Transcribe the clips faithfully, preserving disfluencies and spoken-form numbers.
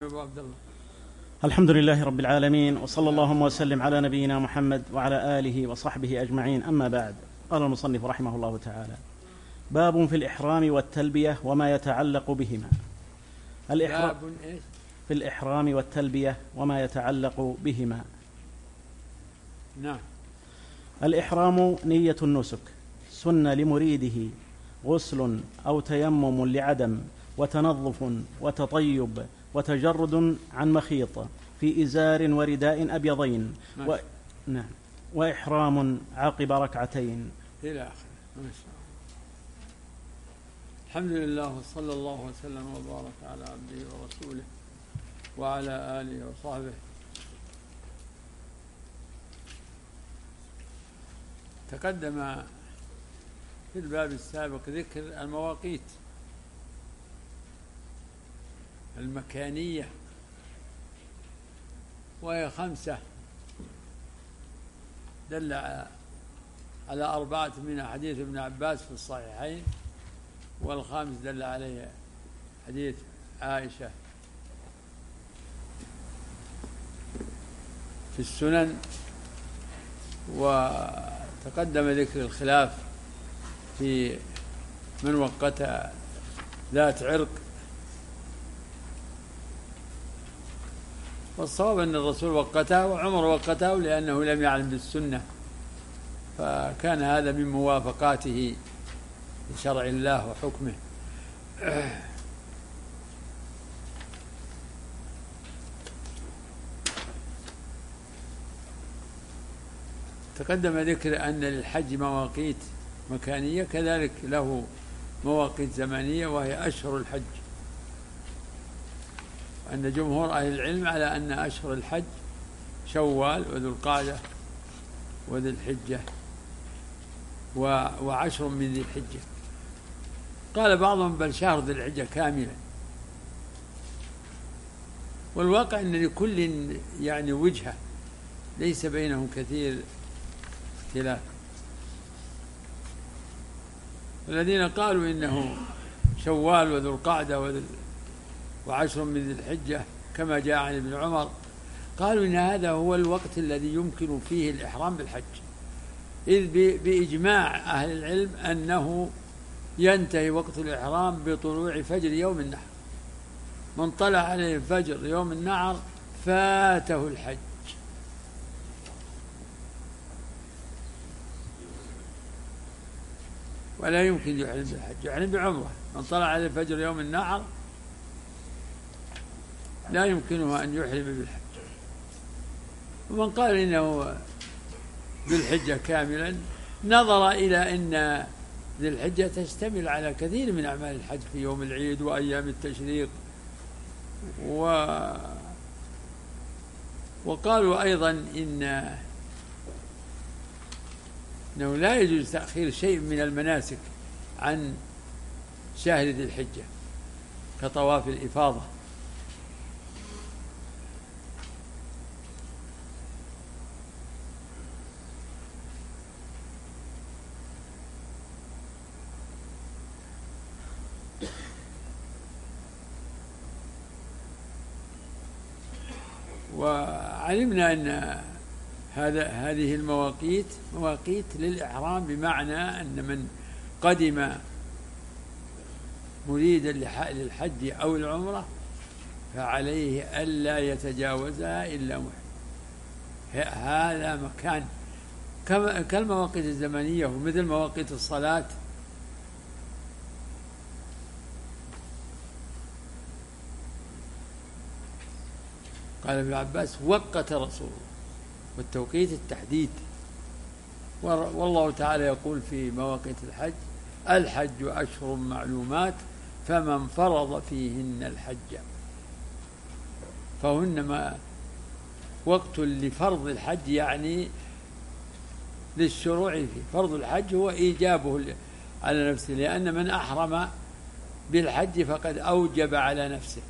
عبد الله. الحمد لله رب العالمين، وصلى اللهم وسلم على نبينا محمد وعلى آله وصحبه أجمعين. أما بعد، قال المصنف رحمه الله تعالى: باب في الإحرام والتلبية وما يتعلق بهما. الإحرام باب إيش؟ في الإحرام والتلبية وما يتعلق بهما. نعم. الإحرام نية النسك، سن لمريده غسل أو تيمم لعدم، وتنظف وتطيب وتجرد عن مخيط في إزار ورداء أبيضين و... نعم. وإحرام عقب ركعتين إلى آخره. ما شاء الله. الحمد لله، وصلى الله وسلم وبارك على عبده ورسوله وعلى آله وصحبه. تقدم في الباب السابق ذكر المواقيت المكانية، وهي خمسة، دل على أربعة من حديث ابن عباس في الصحيحين، والخامس دل عليه حديث عائشة في السنن. وتقدم ذكر الخلاف في من وقت ذات عرق، والصواب أن الرسول وقته وعمر وقته لأنه لم يعلم بالسنة، فكان هذا من موافقاته لشرع الله وحكمه. تقدم ذكر أن للحج مواقيت مكانية، كذلك له مواقيت زمانية وهي أشهر الحج، أن جمهور أهل العلم على أن أشهر الحج شوال وذو القعدة وذي الحجة وعشر من ذي الحجة. قال بعضهم بل شهر ذي الحجة كاملا. والواقع أن لكل يعني وجهة ليس بينهم كثير اختلاف. الذين قالوا إنه شوال وذو القعدة وعشر من ذي الحجة كما جاء عن ابن عمر، قالوا إن هذا هو الوقت الذي يمكن فيه الإحرام بالحج، إذ بإجماع أهل العلم أنه ينتهي وقت الإحرام بطلوع فجر يوم النحر. من طلع عليه فجر يوم النحر فاته الحج. ولا يمكن يحرم بالحج، يحرم بعمره. من طلع عليه فجر يوم النحر لا يمكنه أن يحرم بالحج. ومن قال إنه بالحجة كاملا نظر إلى أن ذي الحجة تشتمل على كثير من أعمال الحج في يوم العيد وأيام التشريق، و... وقالوا أيضا إن أنه لا يجوز تأخير شيء من المناسك عن شهر ذي الحجة كطواف الإفاضة. وعلمنا أن هذا هذه المواقيت مواقيت للإحرام، بمعنى أن من قدم مريدا للحج أو العمرة فعليه ألا يتجاوزها إلا محرم. هذا مكان كالمواقيت الزمنية ومثل مواقيت الصلاة. قال ابن عباس وقت رسول الله، والتوقيت التحديد. والله تعالى يقول في مواقيت الحج: الحج أشهر معلومات فمن فرض فيهن الحج. فهن ما وقت لفرض الحج، يعني للشروع فيه. فرض الحج هو إيجابه على نفسه، لأن من أحرم بالحج فقد أوجب على نفسه،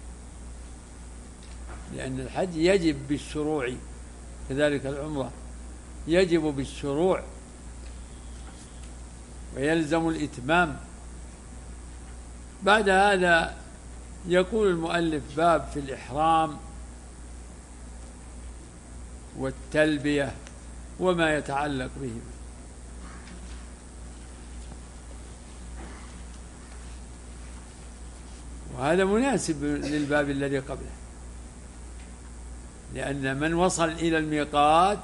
لأن الحج يجب بالشروع، كذلك العمرة يجب بالشروع ويلزم الإتمام. بعد هذا يقول المؤلف: باب في الإحرام والتلبية وما يتعلق بهما. وهذا مناسب للباب الذي قبله، لأن من وصل إلى الميقات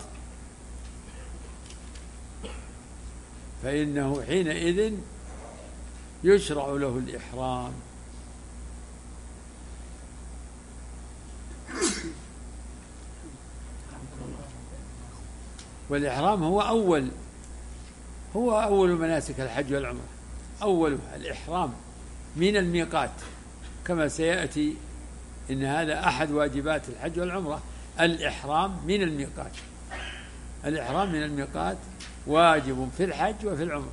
فإنه حينئذ يشرع له الإحرام. والإحرام هو أول هو أول مناسك الحج والعمرة، أولها الإحرام من الميقات، كما سيأتي إن هذا أحد واجبات الحج والعمرة، الإحرام من الميقات. الإحرام من الميقات واجب في الحج وفي العمرة.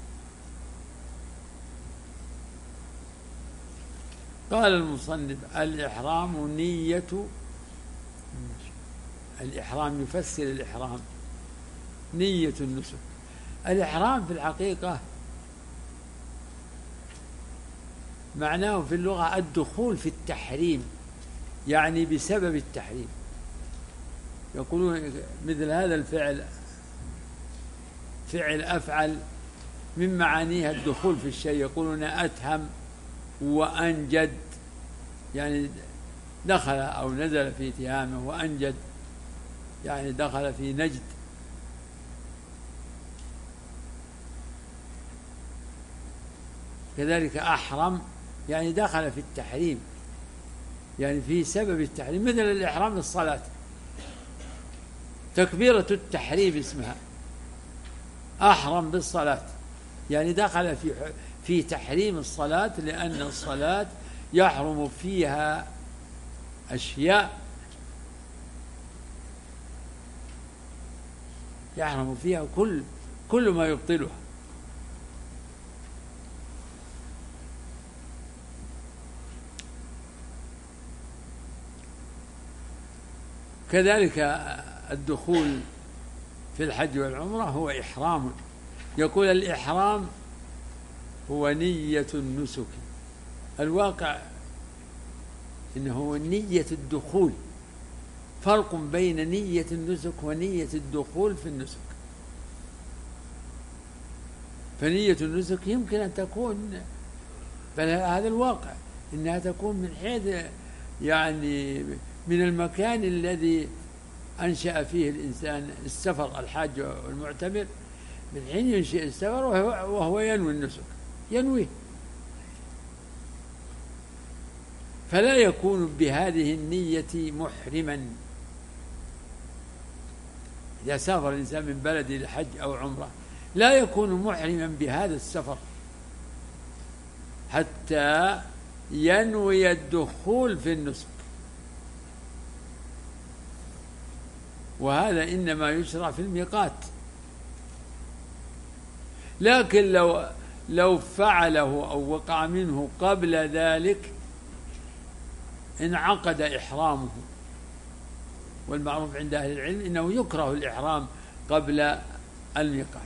قال المصنف: الإحرام نية الإحرام يفسر الإحرام نية النسك. الإحرام في الحقيقة معناه في اللغة الدخول في التحريم، يعني بسبب التحريم. يقولون مثل هذا الفعل فعل أفعل من معانيها الدخول في الشيء، يقولون أتهم وأنجد، يعني دخل أو نزل في تهامه، وأنجد يعني دخل في نجد. كذلك أحرم يعني دخل في التحريم، يعني في سبب التحريم، مثل الإحرام للصلاة، تكبيرة التحريم اسمها، أحرم بالصلاة، يعني دخل في في تحريم الصلاة، لأن الصلاة يحرم فيها أشياء، يحرم فيها كل كل ما يبطلها. كذلك الدخول في الحج والعمرة هو إحرام. يقول: الإحرام هو نية النسك. الواقع إنه نية الدخول، فرق بين نية النسك ونية الدخول في النسك. فنية النسك يمكن أن تكون، بل هذا الواقع، إنها تكون من حيث يعني من المكان الذي أنشأ فيه الإنسان السفر، الحاج والمعتمر، من حين ينشئ السفر وهو ينوي النسك، ينويه، فلا يكون بهذه النية محرما. إذا سافر الإنسان من بلد إلى حج أو عمرة لا يكون محرما بهذا السفر حتى ينوي الدخول في النسك، وهذا إنما يشرع في الميقات. لكن لو لو فعله أو وقع منه قبل ذلك انعقد إحرامه. والمعروف عند أهل العلم إنه يكره الإحرام قبل الميقات.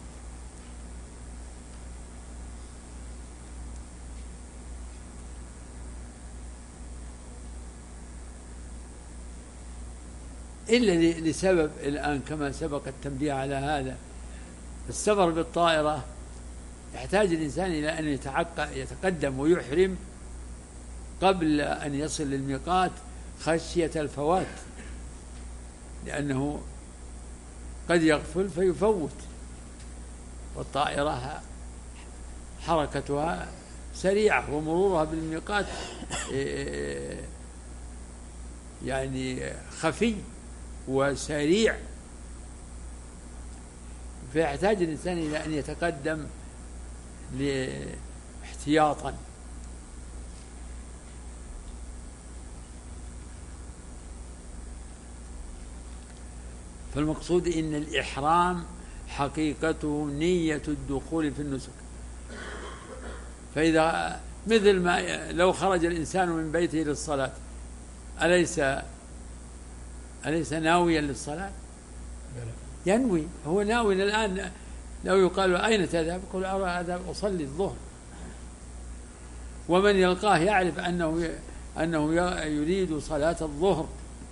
إلا لسبب الآن كما سبق التنبيه على هذا، السفر بالطائرة يحتاج الإنسان إلى أن يتقدم ويحرم قبل أن يصل للميقات خشية الفوات، لأنه قد يغفل فيفوت، والطائرة حركتها سريعة ومرورها بالميقات يعني خفي وسريع، فيحتاج الإنسان إلى أن يتقدم احتياطا. فالمقصود إن الإحرام حقيقته نية الدخول في النسك. فإذا مثل ما لو خرج الإنسان من بيته للصلاة أليس أليس ناويا للصلاة؟ ينوي، هو ناوي الآن. لو يقال أين تذهب؟ يقول أذهب أصلي الظهر، ومن يلقاه يعرف أنه أنه يريد صلاة الظهر،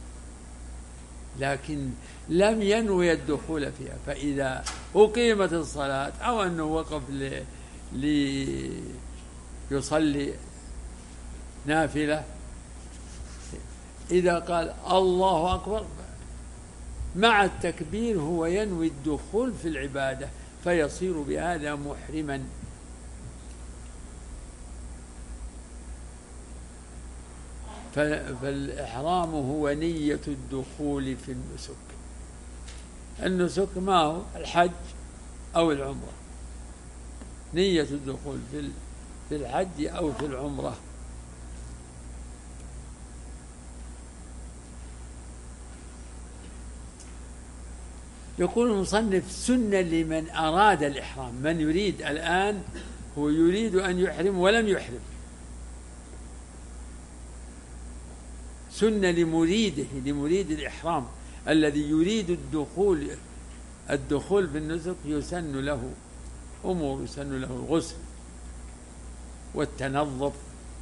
لكن لم ينوي الدخول فيها. فإذا أقيمت الصلاة أو أنه وقف ليصلي نافلة، إذا قال الله أكبر مع التكبير هو ينوي الدخول في العبادة، فيصير بهذا محرما. فالإحرام هو نية الدخول في النسك. النسك ما هو؟ الحج أو العمرة، نية الدخول في الحج أو في العمرة. يقول المصنف: سنة لمن أراد الإحرام، من يريد الآن هو يريد أن يحرم ولم يحرم، سنة لمريده، لمريد الإحرام الذي يريد الدخول الدخول بالنسك، يسن له أمور، يسن له الغسل والتنظف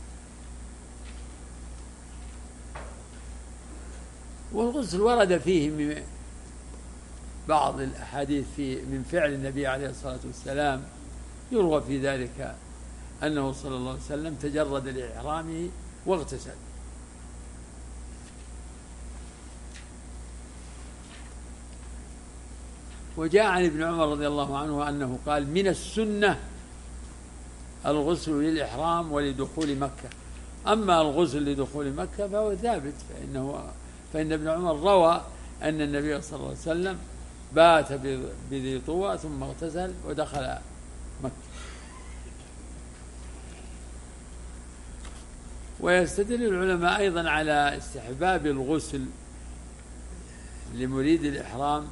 والغسل. ورد فيه من بعض الأحاديث في من فعل النبي عليه الصلاة والسلام، يروى في ذلك أنه صلى الله عليه وسلم تجرد لإحرامه واغتسل. وجاء عن ابن عمر رضي الله عنه أنه قال: من السنة الغسل للإحرام ولدخول مكة، أما الغسل لدخول مكة فهو ثابت، فإنه فإن ابن عمر روى أن النبي صلى الله عليه وسلم بات بذي طوى ثم اغتسل ودخل مكة. ويستدل العلماء أيضا على استحباب الغسل لمريد الإحرام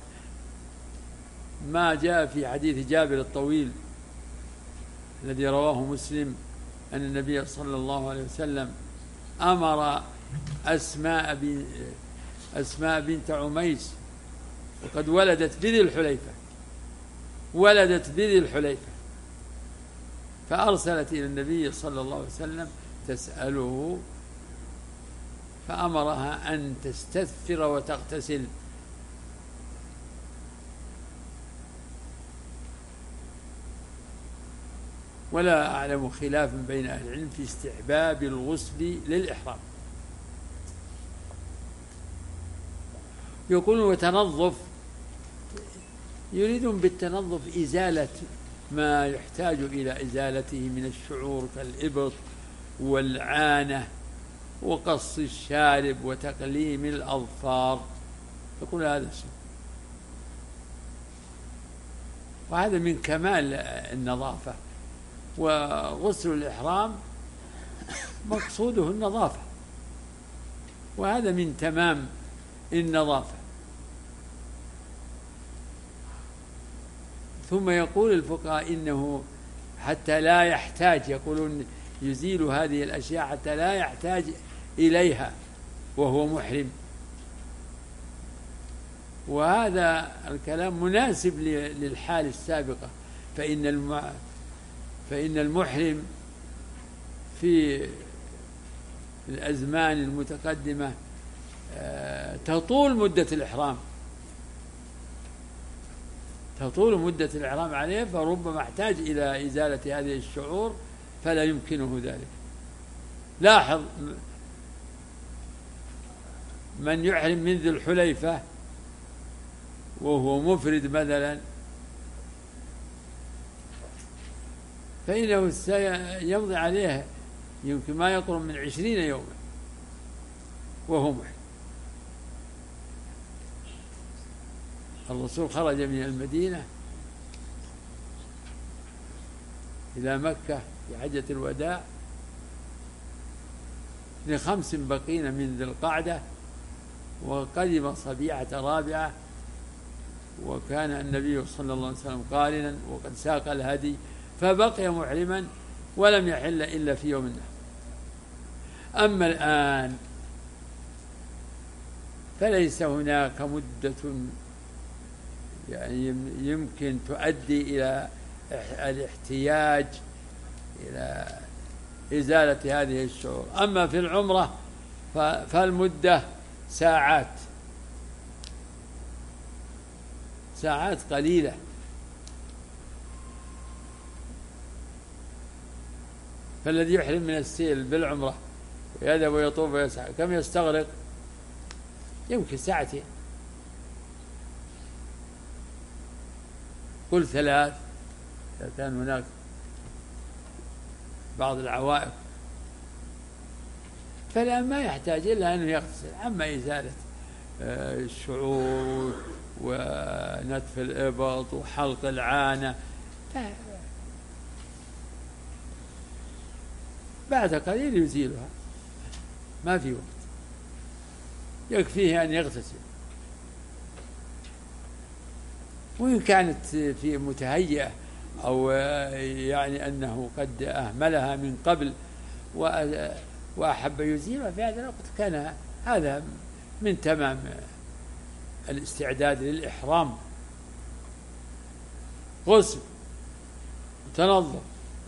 ما جاء في حديث جابر الطويل الذي رواه مسلم أن النبي صلى الله عليه وسلم أمر أسماء بن أسماء بنت عميس، وقد ولدت بذي الحليفة ولدت بذي الحليفة فأرسلت إلى النبي صلى الله عليه وسلم تسأله، فأمرها أن تستثفر وتغتسل. ولا أعلم خلافا بين أهل العلم في استحباب الغسل للإحرام. يقول: وتنظف، يريدون بالتنظف إزالة ما يحتاج إلى إزالته من الشعور كالإبط والعانة وقص الشارب وتقليم الأظفار، يقول هذا سنة، وهذا من كمال النظافة. وغسل الإحرام مقصوده النظافة، وهذا من تمام النظافة. ثم يقول الفقهاء إنه حتى لا يحتاج، يقولون يزيل هذه الأشياء حتى لا يحتاج إليها وهو محرم، وهذا الكلام مناسب للحال السابقة. فإن الم... فإن المحرم في الأزمان المتقدمة تطول مدة الإحرام تطول مدة الإحرام عليه، فربما احتاج إلى إزالة هذه الشعور فلا يمكنه ذلك. لاحظ من يحرم من ذي الحليفة وهو مفرد مثلا، فإنه سيمضي عليه يمكن ما يقرب من عشرين يوما وهو محرم. الرسول خرج من المدينة إلى مكة في حجة الوداع لخمس بقين من ذي القعدة، وقدم صبيعة رابعة، وكان النبي صلى الله عليه وسلم قارنا وقد ساق الهدي، فبقي محرما ولم يحل إلا في يوم النحر. أما الآن فليس هناك مدة يعني يمكن تؤدي إلى الاحتياج إلى إزالة هذه الشعور. أما في العمرة فالمدة ساعات ساعات قليلة. فالذي يحرم من السيل بالعمرة ويذهب ويطوف ويسعى كم يستغرق؟ يمكن ساعتين، قل ثلاث إذا كان هناك بعض العوائق، فالآن ما يحتاج إلا أنه يغتسل. أما إزالة الشعور ونتف الإبط وحلق العانة بعد قليل يزيلها، ما في وقت، يكفيه أن يغتسل. وإن كانت في متهيئة أو يعني أنه قد أهملها من قبل وأحب يزيلها في هذا الوقت كان هذا من تمام الاستعداد للإحرام. غسل، تنظف،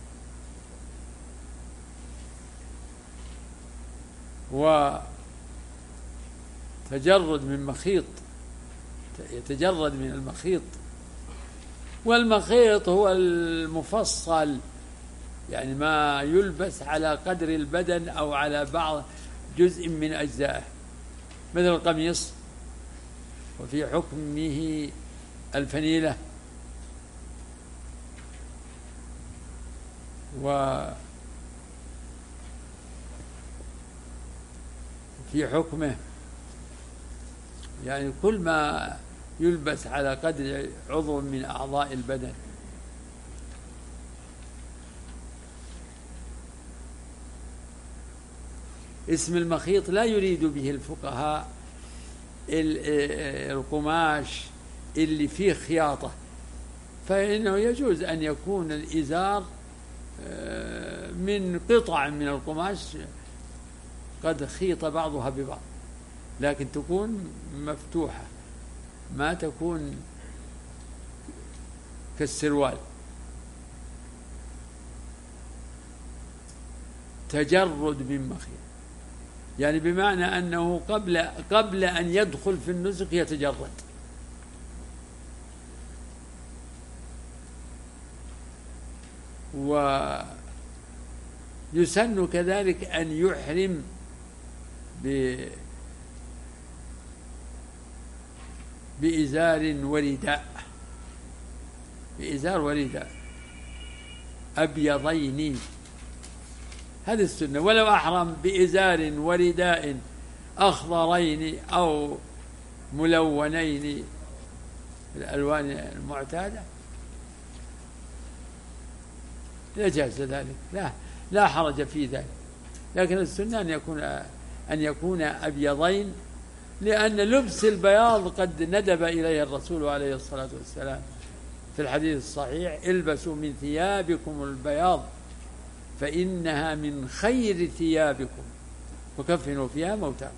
وتجرد من مخيط، يتجرد من المخيط. والمخيط هو المفصل، يعني ما يلبس على قدر البدن أو على بعض جزء من أجزائه، مثل القميص، وفي حكمه الفنيلة، وفي حكمه يعني كل ما يلبس على قدر عضو من أعضاء البدن. اسم المخيط لا يريد به الفقهاء القماش اللي فيه خياطة، فإنه يجوز أن يكون الإزار من قطع من القماش قد خيط بعضها ببعض، لكن تكون مفتوحة، ما تكون كالسروال. تجرد من مخيط يعني بمعنى أنه قبل قبل أن يدخل في النسك يتجرد. ويسن كذلك أن يحرم ب بإزار ورداء، بإزار ورداء أبيضين، هذه السنة. ولو أحرم بإزار ورداء أخضرين أو ملونين بالألوان المعتادة لجاز ذلك، لا لا حرج في ذلك. لكن السنة أن يكون أن يكون أبيضين، لأن لبس البياض قد ندب إليه الرسول عليه الصلاة والسلام في الحديث الصحيح: البسوا من ثيابكم البياض فإنها من خير ثيابكم وكفنوا فيها موتاكم.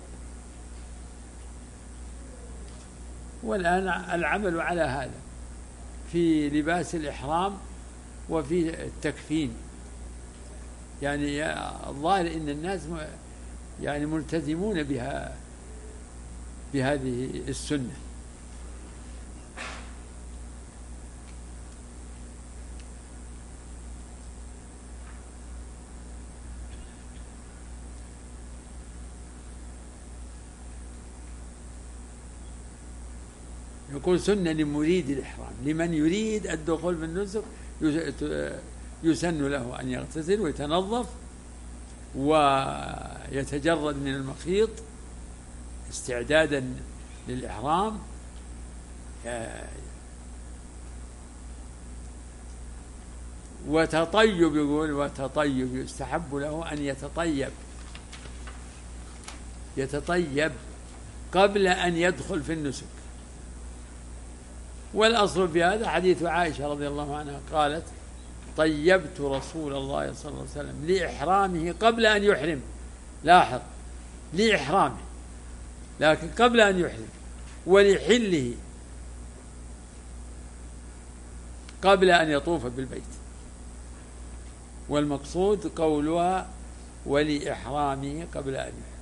والآن العمل على هذا في لباس الإحرام وفي التكفين. يعني الظاهر إن الناس يعني ملتزمون بها بهذه السنة. يقول سنة لمريد الإحرام، لمن يريد الدخول في النسك يسن له أن يغتسل ويتنظف ويتجرد من المخيط استعدادا للإحرام، وتطيب. يقول وتطيب، يستحب له أن يتطيب يتطيب قبل أن يدخل في النسك. والأصل في هذا حديث عائشة رضي الله عنها قالت: طيبت رسول الله صلى الله عليه وسلم لإحرامه قبل أن يحرم. لاحظ، لإحرامه لكن قبل أن يحرم، ولحله قبل أن يطوف بالبيت، والمقصود قولها ولإحرامه قبل أن يحرم.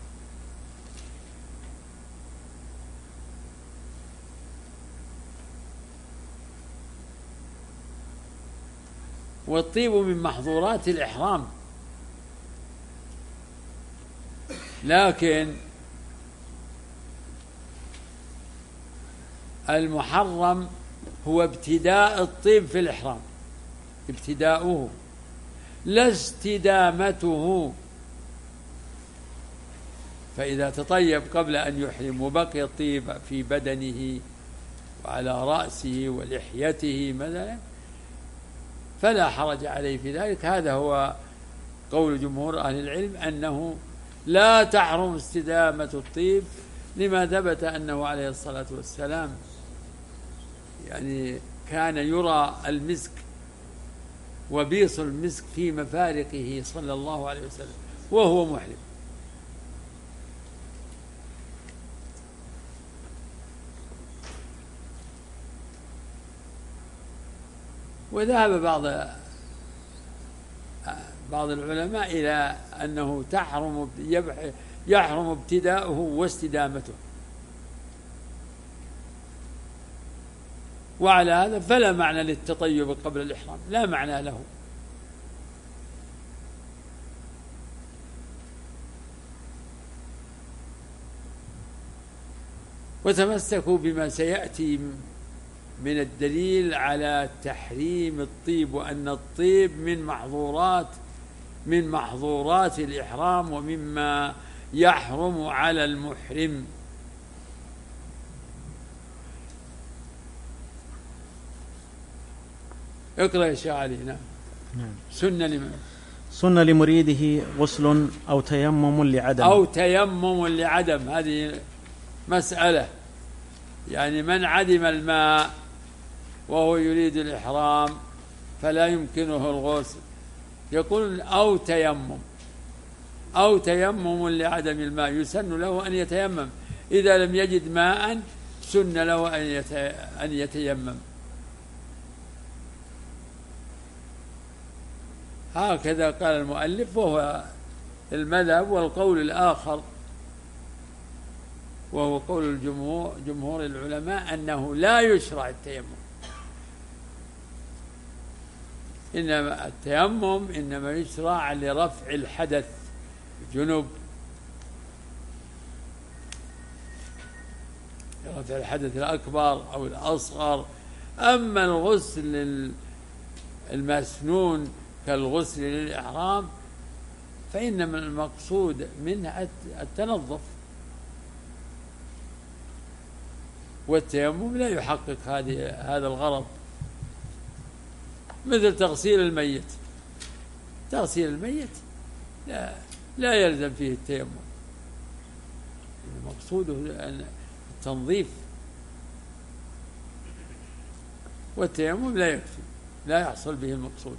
والطيب من محظورات الإحرام، لكن المحرم هو ابتداء الطيب في الإحرام، ابتداؤه لا استدامته. فإذا تطيب قبل أن يحرم وبقي الطيب في بدنه وعلى رأسه ولحيته مثلا فلا حرج عليه في ذلك. هذا هو قول جمهور أهل العلم، أنه لا تحرم استدامة الطيب، لما ثبت أنه عليه الصلاة والسلام يعني كان يرى المسك وبيص المسك في مفارقه صلى الله عليه وسلم وهو محرم. وذهب بعض بعض العلماء إلى أنه تحرم يحرم ابتداؤه واستدامته، وعلى هذا فلا معنى للتطيب قبل الإحرام، لا معنى له. وتمسكوا بما سيأتي من الدليل على تحريم الطيب، وأن الطيب من محظورات من محظورات الإحرام ومما يحرم على المحرم. اقرأ يا شيخ علي. نعم. سنة لمن؟ سنة لمريده غسل أو تيمم لعدم. أو تيمم لعدم، هذه مسألة. يعني من عدم الماء وهو يريد الإحرام فلا يمكنه الغسل، يقول أو تيمم أو تيمم لعدم الماء، يسن له أن يتيمم. إذا لم يجد ماء سن له أن يتيمم. هكذا قال المؤلف، وهو المذهب. والقول الآخر وهو قول الجمهور جمهور العلماء أنه لا يشرع التيمم، إنما التيمم إنما يشرع لرفع الحدث الجنوب، رفع الحدث الأكبر أو الأصغر. أما الغسل المسنون كالغسل للإحرام فإنما المقصود منه التنظف، والتيمم لا يحقق هذه هذا الغرض. مثل تغسيل الميت، تغسيل الميت لا, لا يلزم فيه التيمم، مقصوده التنظيف، والتيمم لا يكفي، لا يحصل به المقصود.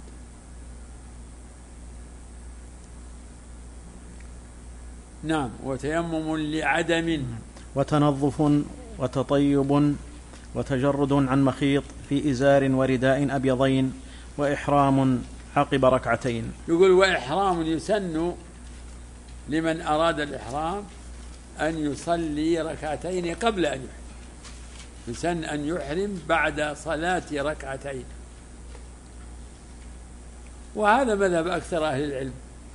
نعم. وتيمم لعدم، وتنظف وتطيب وتجرد عن مخيط في إزار ورداء أبيضين، وإحرام عقب ركعتين. يقول وإحرام يسن لمن أراد الإحرام أن يصلي ركعتين قبل أن يحرم، يسن أن يحرم بعد صلاة ركعتين، وهذا مذهب أكثر أهل العلم.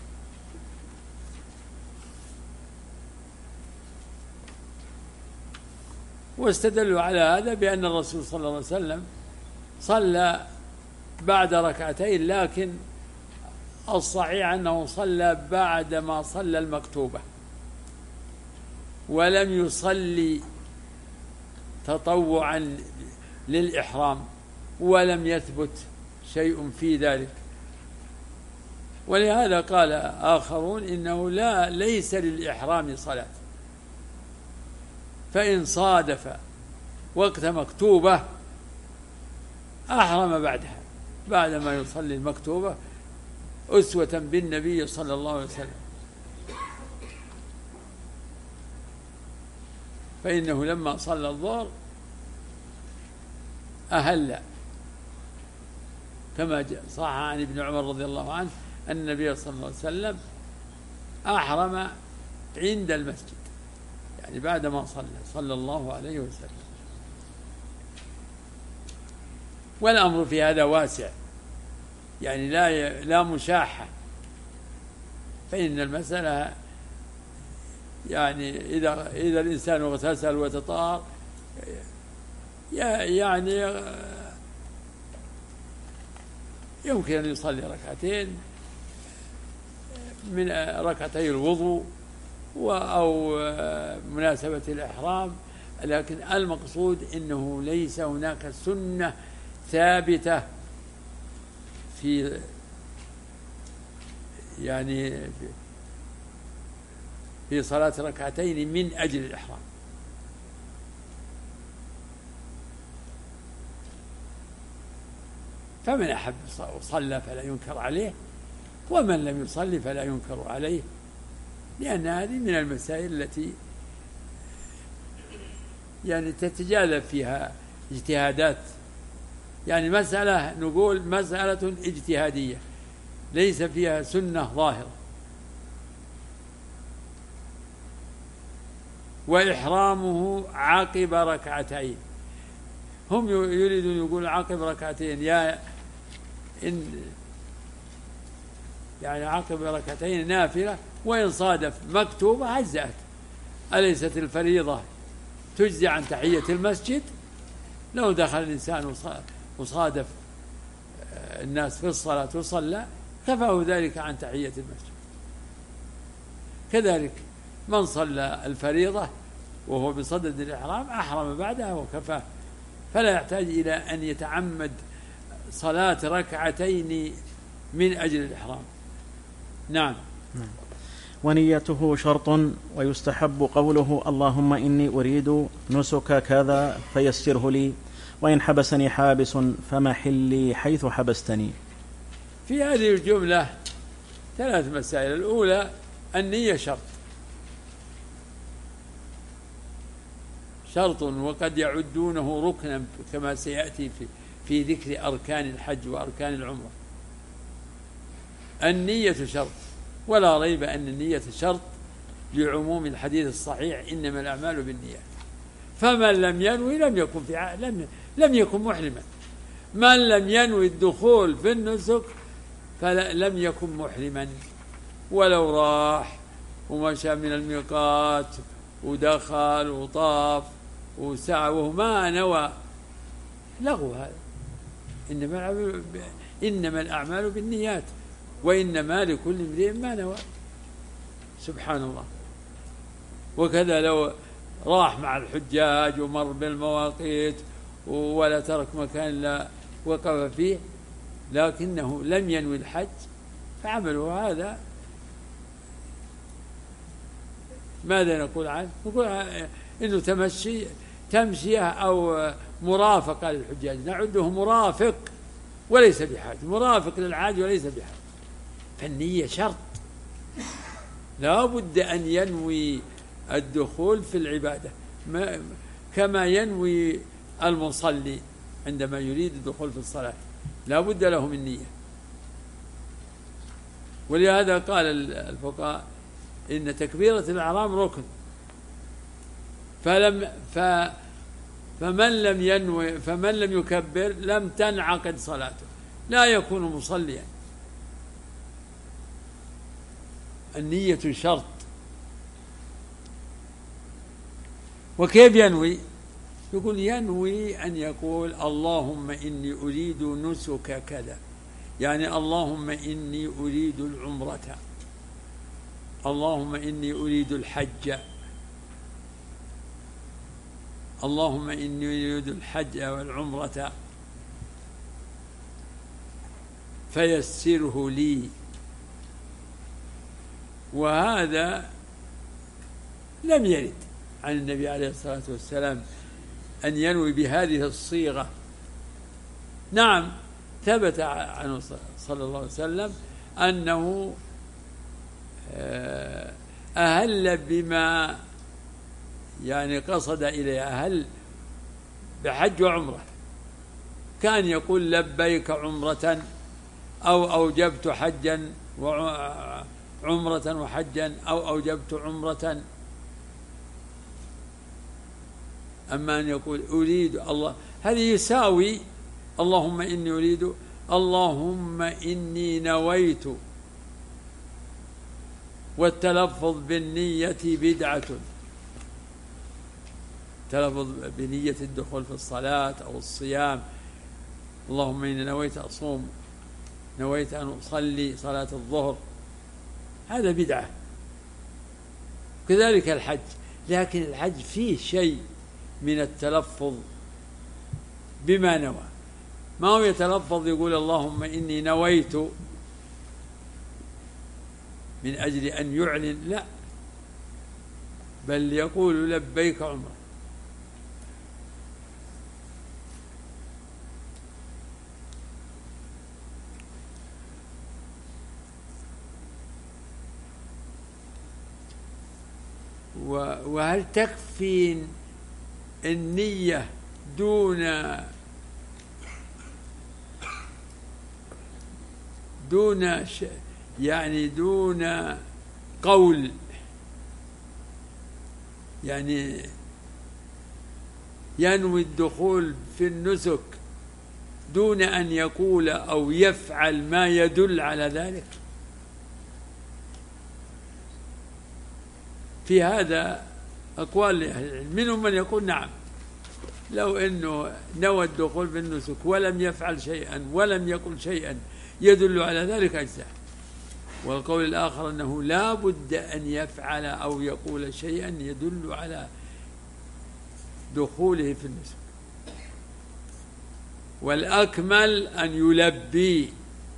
واستدلوا على هذا بأن الرسول صلى الله عليه وسلم صلى بعد ركعتين، لكن الصحيح أنه صلى بعد ما صلى المكتوبة، ولم يصلي تطوعا للإحرام، ولم يثبت شيء في ذلك. ولهذا قال آخرون إنه لا ليس للإحرام صلاة، فإن صادف وقت مكتوبة أحرم بعدها، بعدما يصلي المكتوبة أسوة بالنبي صلى الله عليه وسلم، فإنه لما صلى الظهر أهل، كما صح عن ابن عمر رضي الله عنه أن النبي صلى الله عليه وسلم أحرم عند المسجد، يعني بعدما صلى صلى الله عليه وسلم. والأمر في هذا واسع، يعني لا لا مشاحة، فإن المسألة يعني إذا إذا الإنسان اغتسل وتطهر يعني يمكن أن يصلي ركعتين من ركعتي الوضوء أو مناسبة الإحرام، لكن المقصود أنه ليس هناك سنة ثابتة في يعني في صلاة ركعتين من أجل الإحرام. فمن أحب صلى فلا ينكر عليه، ومن لم يصلي فلا ينكر عليه، لأن هذه من المسائل التي يعني تتجاذب فيها اجتهادات، يعني مسألة نقول مسألة اجتهادية ليس فيها سنة ظاهرة. وإحرامه عقب ركعتين، هم يريدون يقول عقب ركعتين، يا إن يعني عقب ركعتين نافلة، وإن صادف مكتوبة عزأت. أليست الفريضة تجزي عن تحية المسجد؟ لو دخل الإنسان وصادف الناس في الصلاة وصلى كفاه ذلك عن تحية المسجد. كذلك من صلى الفريضة وهو بصدد الإحرام أحرم بعدها وكفاه، فلا يحتاج إلى أن يتعمد صلاة ركعتين من أجل الإحرام. نعم. ونيته شرط، ويستحب قوله اللهم إني أريد نسك كذا فيسره لي، وإن حبسني حابس فمحلي حيث حبستني. في هذه الجملة ثلاث مسائل. الأولى النية شرط شرط وقد يعدونه ركنا كما سيأتي في, في ذكر أركان الحج وأركان العمرة. النية شرط، ولا ريب أن النية شرط لعموم الحديث الصحيح إنما الأعمال بالنيات. فمن لم ينوي لم يكن في لم لم يكن محرما. من لم ينوي الدخول في النسك فلم يكن محرما، ولو راح ومشى من الميقات ودخل وطاف وسعى وهو ما نوى لغو هذا. إنما إنما الأعمال بالنيات، وإنما لكل امرئ ما نوى. سبحان الله. وكذا لو راح مع الحجاج ومر بالمواقيت ولا ترك مكان لا وقف فيه لكنه لم ينوي الحج فعمله هذا ماذا نقول عنه؟ نقول إنه تمشي تمشيه أو مرافقة للحجاج، نعده مرافق وليس بحاج، مرافق للحاج وليس بحاج. فالنية شرط، لا بد أن ينوي الدخول في العبادة كما ينوي المصلي عندما يريد الدخول في الصلاة، لا بد له من نية. ولهذا قال الفقهاء إن تكبيرة الإحرام ركن، فلم ف فمن لم ينوي فمن لم يكبر لم تنعقد صلاته، لا يكون مصليا. النية شرط. وكيف ينوي؟ يقول ينوي أن يقول اللهم إني أريد نسك كذا، يعني اللهم إني أريد العمرة، اللهم إني أريد الحج، اللهم إني أريد الحج والعمرة فيسره لي. وهذا لم يرد عن النبي عليه الصلاة والسلام أن ينوي بهذه الصيغة. نعم ثبت عنه صلى الله عليه وسلم أنه أهل بما يعني قصد إليه، أهل بحج وعمرة، كان يقول لبيك عمرة أو أوجبت حجا وعمرة وحجا أو أوجبت عمرة. أما أن يقول أريد الله، هذه يساوي اللهم إني أريد، اللهم إني نويت. والتلفظ بالنية بدعة، تلفظ بنية الدخول في الصلاة أو الصيام، اللهم إني نويت أصوم، نويت أن أصلي صلاة الظهر، هذا بدعة. كذلك الحج، لكن الحج فيه شيء من التلفظ بما نوى، ما هو يتلفظ يقول اللهم إني نويت من أجل أن يعلن، لا، بل يقول لبيك عمره. وهل تكفي النية دون دون يعني دون قول، يعني ينوي الدخول في النسك دون أن يقول أو يفعل ما يدل على ذلك؟ في هذا أقوال لأهل العلم، منهم من يقول نعم، لو أنه نوى الدخول في النسك ولم يفعل شيئا ولم يقل شيئا يدل على ذلك أجزاء. والقول الآخر أنه لا بد أن يفعل أو يقول شيئا يدل على دخوله في النسك، والأكمل أن يلبي،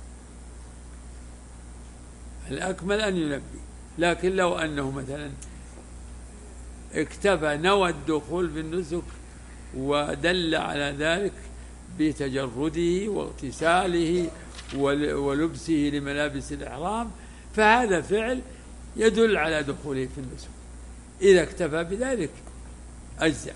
الأكمل أن يلبي. لكن لو أنه مثلا اكتفى نوى الدخول في النسك ودل على ذلك بتجرده واغتساله ولبسه لملابس الإحرام، فهذا فعل يدل على دخوله في النسك، إذا اكتفى بذلك أجزأ.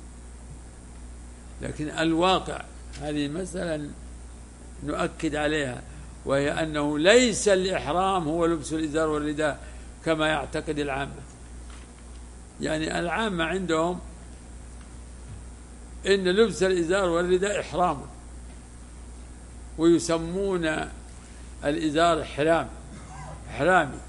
لكن الواقع هذه مسألة نؤكد عليها، وهي أنه ليس الإحرام هو لبس الإزار والرداء كما يعتقد العامة. يعني العامة عندهم إن لبس الإزار والرداء إحرام، ويسمون الإزار حرام حرامي.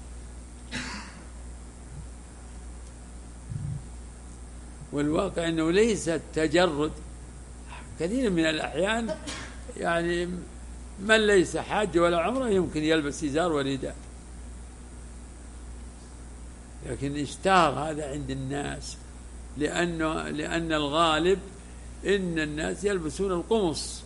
والواقع أنه ليس التجرد، كثير من الأحيان يعني من ليس حاج ولا عمره يمكن يلبس إزار ورداء، لكن اشتهر هذا عند الناس لأنه لأن الغالب إن الناس يلبسون القمص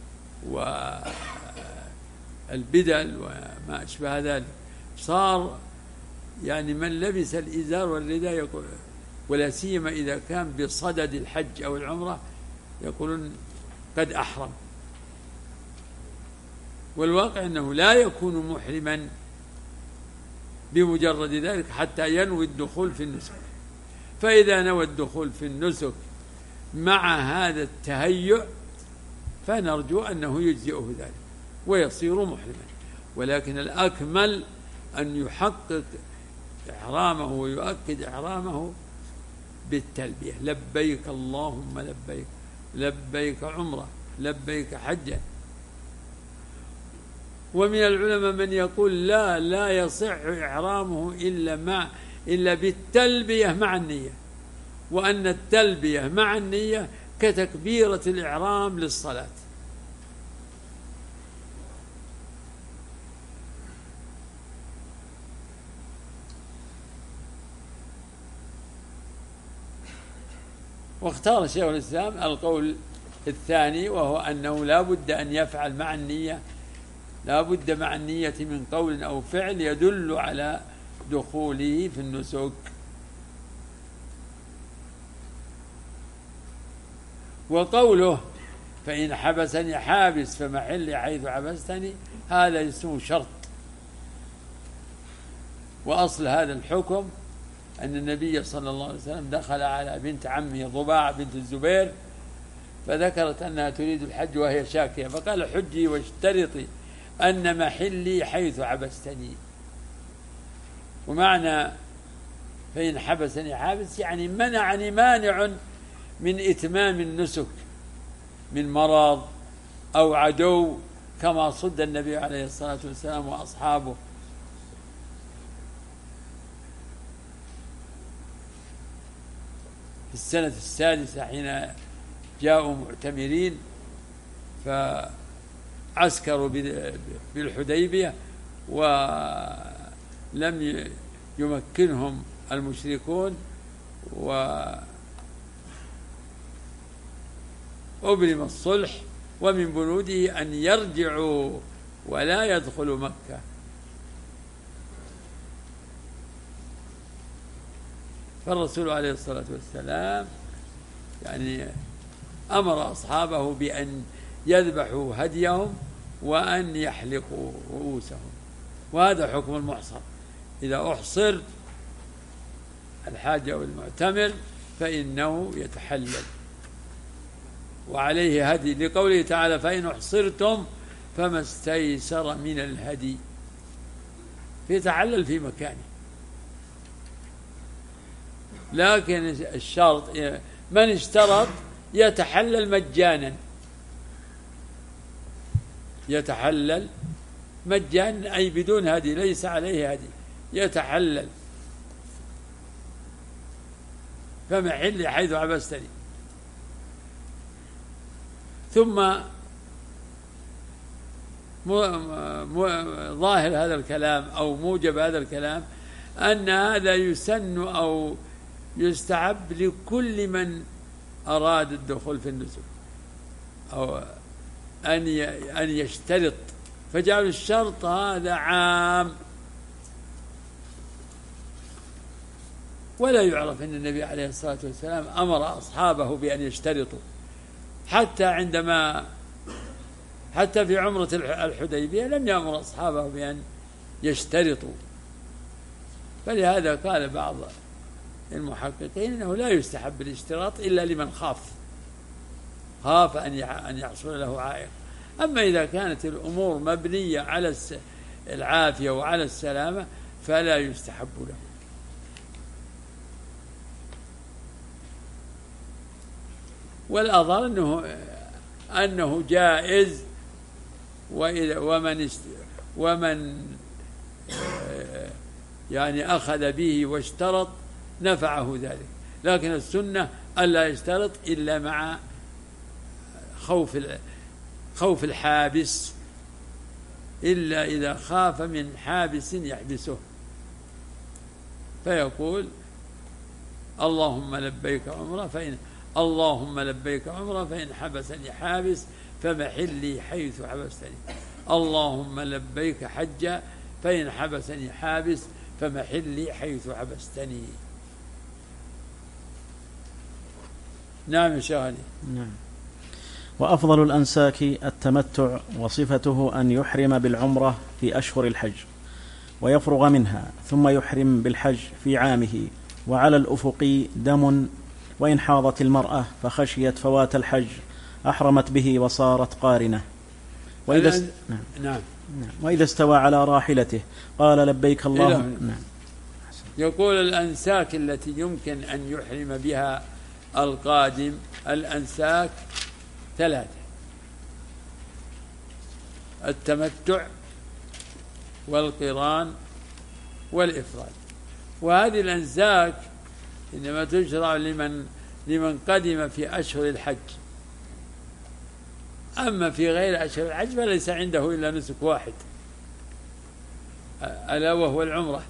والبدل وما أشبه ذلك، صار يعني من لبس الإزار والرداء يقول، ولا سيما إذا كان بصدد الحج أو العمرة، يقولون قد أحرم. والواقع أنه لا يكون محرما بمجرد ذلك حتى ينوي الدخول في النسك. فإذا نوى الدخول في النسك مع هذا التهيؤ فنرجو أنه يجزئه ذلك ويصير محرما. ولكن الأكمل أن يحقق إحرامه ويؤكد إحرامه بالتلبية، لبيك اللهم لبيك، لبيك عمرة، لبيك حجا. ومن العلماء من يقول لا لا يصح إحرامه إلا مع إلا بالتلبية مع النية، وأن التلبية مع النية كتكبيرة الإحرام للصلاة. واختار شيخ الإسلام القول الثاني، وهو أنه لا بد أن يفعل مع النية، لا بد مع النية من قول أو فعل يدل على دخوله في النسك. وقوله فإن حبسني حابس فمحلي حيث حبستني، هذا اسمه شرط. وأصل هذا الحكم أن النبي صلى الله عليه وسلم دخل على بنت عمه ضباع بنت الزبير، فذكرت أنها تريد الحج وهي شاكية، فقال حجي واشترطي أن محلي حيث حبستني. ومعنى فإن حبسني حابس يعني منعني مانع من إتمام النسك من مرض أو عدو، كما صد النبي عليه الصلاة والسلام وأصحابه. في السنة السادسة حين جاءوا معتمرين فعسكروا بالحديبية ولم يمكنهم المشركون، وأبرم الصلح، ومن بنوده أن يرجعوا ولا يدخلوا مكة. فالرسول عليه الصلاة والسلام يعني أمر أصحابه بأن يذبحوا هديهم وأن يحلقوا رؤوسهم، وهذا حكم المحصر. إذا أحصر الحاج أو المعتمر فإنه يتحلل وعليه هدي، لقوله تعالى: فإن أحصرتم فما استيسر من الهدي، فيتحلل في مكانه. لكن الشرط من اشترط يتحلل مجانا، يتحلل مجانا أي بدون هدي، ليس عليه هدي، يتحلل. فمحلي حيث حبستني. ثم ظاهر هذا الكلام أو موجب هذا الكلام أن هذا يسن أو يستحب لكل من أراد الدخول في النسك أو أن أن يشترط، فجعل الشرط هذا عام، ولا يعرف أن النبي عليه الصلاة والسلام أمر أصحابه بأن يشترطوا، حتى عندما حتى في عمرة الحديبية لم يأمر أصحابه بأن يشترطوا. فلهذا قال بعض المحققين أنه لا يستحب الاشتراط إلا لمن خاف خاف أن يحصل له عائق. أما إذا كانت الأمور مبنية على العافية وعلى السلامة فلا يستحب له. والأظهر أنه أنه جائز، وإذا ومن ومن يعني أخذ به واشترط نفعه ذلك، لكن السنة ألا يشترط إلا مع خوف خوف الحابس، إلا إذا خاف من حابس يحبسه، فيقول: اللهم لبيك عمرة فإن اللهم لبيك عمرة فإن حبسني حابس فمحلي حيث حبستني، اللهم لبيك حجة فإن حبسني حابس فمحلي حيث حبستني. نعم يا شيخ. نعم. وأفضل الأنساك التمتع، وصفته أن يحرم بالعمرة في أشهر الحج ويفرغ منها، ثم يحرم بالحج في عامه، وعلى الأفق دم، وإن حاضت المرأة فخشيت فوات الحج أحرمت به وصارت قارنة. وإذا است... نعم. نعم. نعم. وإذا استوى على راحلته قال: لبيك اللهم. نعم. يقول الأنساك التي يمكن أن يحرم بها القادم، الأنساك ثلاثة: التمتع والقران والإفراد. وهذه الأنساك إنما تشرع لمن لمن قدم في أشهر الحج، أما في غير أشهر الحج فليس عنده إلا نسك واحد، ألا وهو العمرة،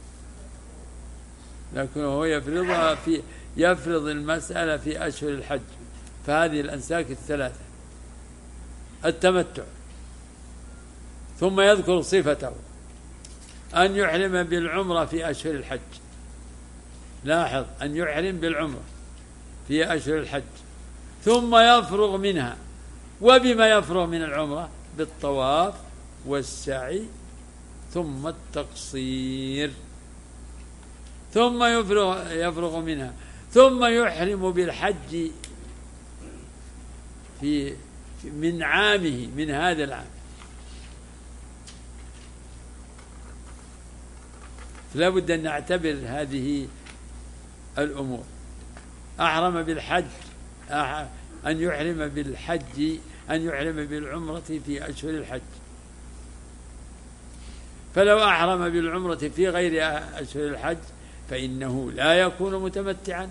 لكن هو يفرضها في يفرض المسألة في أشهر الحج. فهذه الأنساك الثلاثة: التمتع، ثم يذكر صفته أن يحرم بالعمرة في أشهر الحج. لاحظ، أن يحرم بالعمرة في أشهر الحج، ثم يفرغ منها. وبما يفرغ من العمرة؟ بالطواف والسعي ثم التقصير، ثم يفرغ, يفرغ منها، ثم يحرم بالحج في من عامه، من هذا العام. لا بد أن نعتبر هذه الأمور. أحرم بالحج، أن يحرم بالحج أن يحرم بالعمرة في أشهر الحج، فلو أحرم بالعمرة في غير أشهر الحج فإنه لا يكون متمتعا.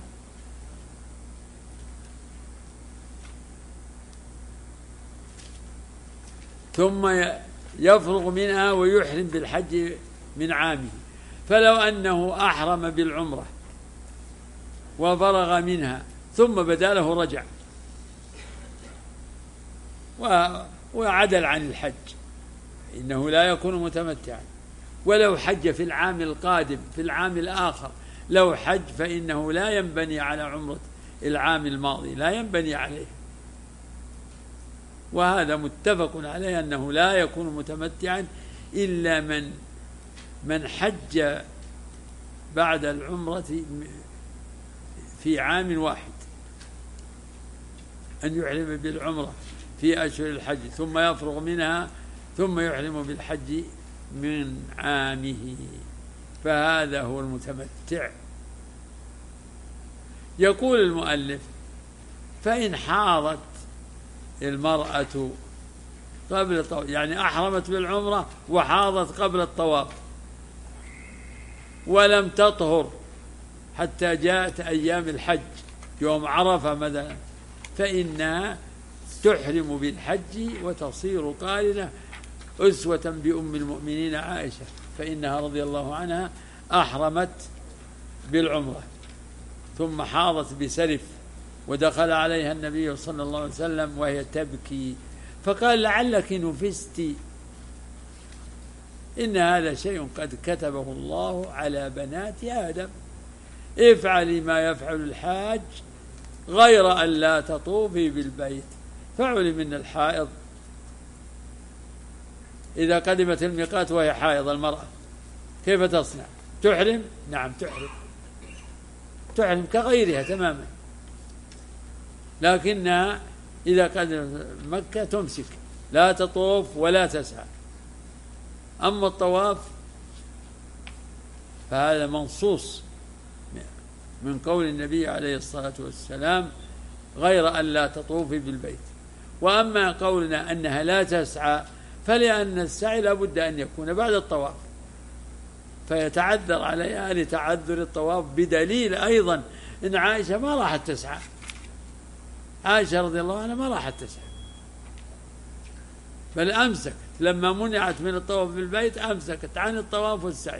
ثم يفرغ منها ويحرم بالحج من عامه. فلو أنه أحرم بالعمرة وفرغ منها ثم بدا له رجع وعدل عن الحج إنه لا يكون متمتعا. ولو حج في العام القادم في العام الآخر لو حج فإنه لا ينبني على عمرة العام الماضي، لا ينبني عليه. وهذا متفق عليه أنه لا يكون متمتعا إلا من من حج بعد العمرة في عام واحد، أن يحرم بالعمرة في أشهر الحج ثم يفرغ منها ثم يحرم بالحج من عامه، فهذا هو المتمتع. يقول المؤلف: فإن حاضت المرأة قبل الطواف، يعني أحرمت بالعمرة وحاضت قبل الطواف ولم تطهر حتى جاءت أيام الحج يوم عرفة مثلا، فإنها تحرم بالحج وتصير قارنة أسوة بأم المؤمنين عائشة، فإنها رضي الله عنها أحرمت بالعمرة ثم حاضت بسرف ودخل عليها النبي صلى الله عليه وسلم وهي تبكي فقال: لعلك نفست، إن هذا شيء قد كتبه الله على بنات آدم، افعلي ما يفعل الحاج غير أن لا تطوفي بالبيت. فعلم من الحائض إذا قدمت الميقات وهي حائض المرأة كيف تصنع؟ تحرم؟ نعم تحرم، تحرم كغيرها تماما، لكنها إذا قدمت مكة تمسك لا تطوف ولا تسعى. أما الطواف فهذا منصوص من قول النبي عليه الصلاة والسلام غير أن لا تطوفي بالبيت. وأما قولنا أنها لا تسعى فلأن السعي لا بد أن يكون بعد الطواف، فيتعذر عليها لتعذر الطواف، بدليل أيضا أن عائشة ما راحت تسعى، عائشة رضي الله عنها ما راحت تسعى بل أمسكت لما منعت من الطواف بالبيت، أمسكت عن الطواف والسعي.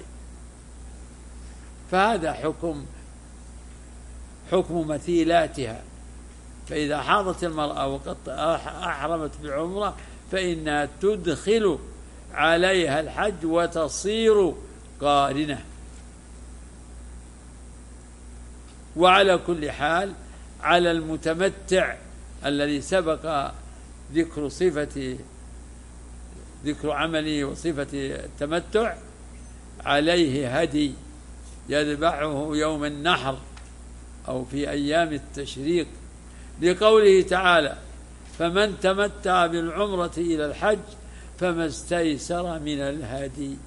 فهذا حكم حكم مثيلاتها. فإذا حاضت المرأة وقد أحرمت بعمرة فإنها تدخل عليها الحج وتصير قارنة. وعلى كل حال على المتمتع الذي سبق ذكر صفة ذكر عمله وصفة التمتع عليه هدي يذبحه يوم النحر أو في أيام التشريق، لقوله تعالى: فمن تمتع بالعمرة إلى الحج فما استيسر من الهدي.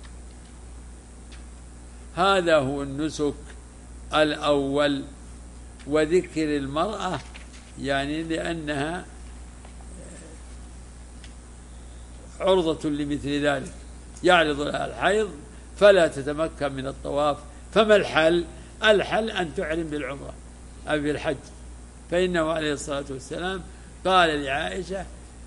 هذا هو النسك الأول. وذكر المرأة يعني لأنها عرضة لمثل ذلك، يعرض لها الحيض فلا تتمكن من الطواف. فما الحل؟ الحل أن تحرم بالعمرة أو بالحج، فإنه عليه الصلاة والسلام قال لعائشة: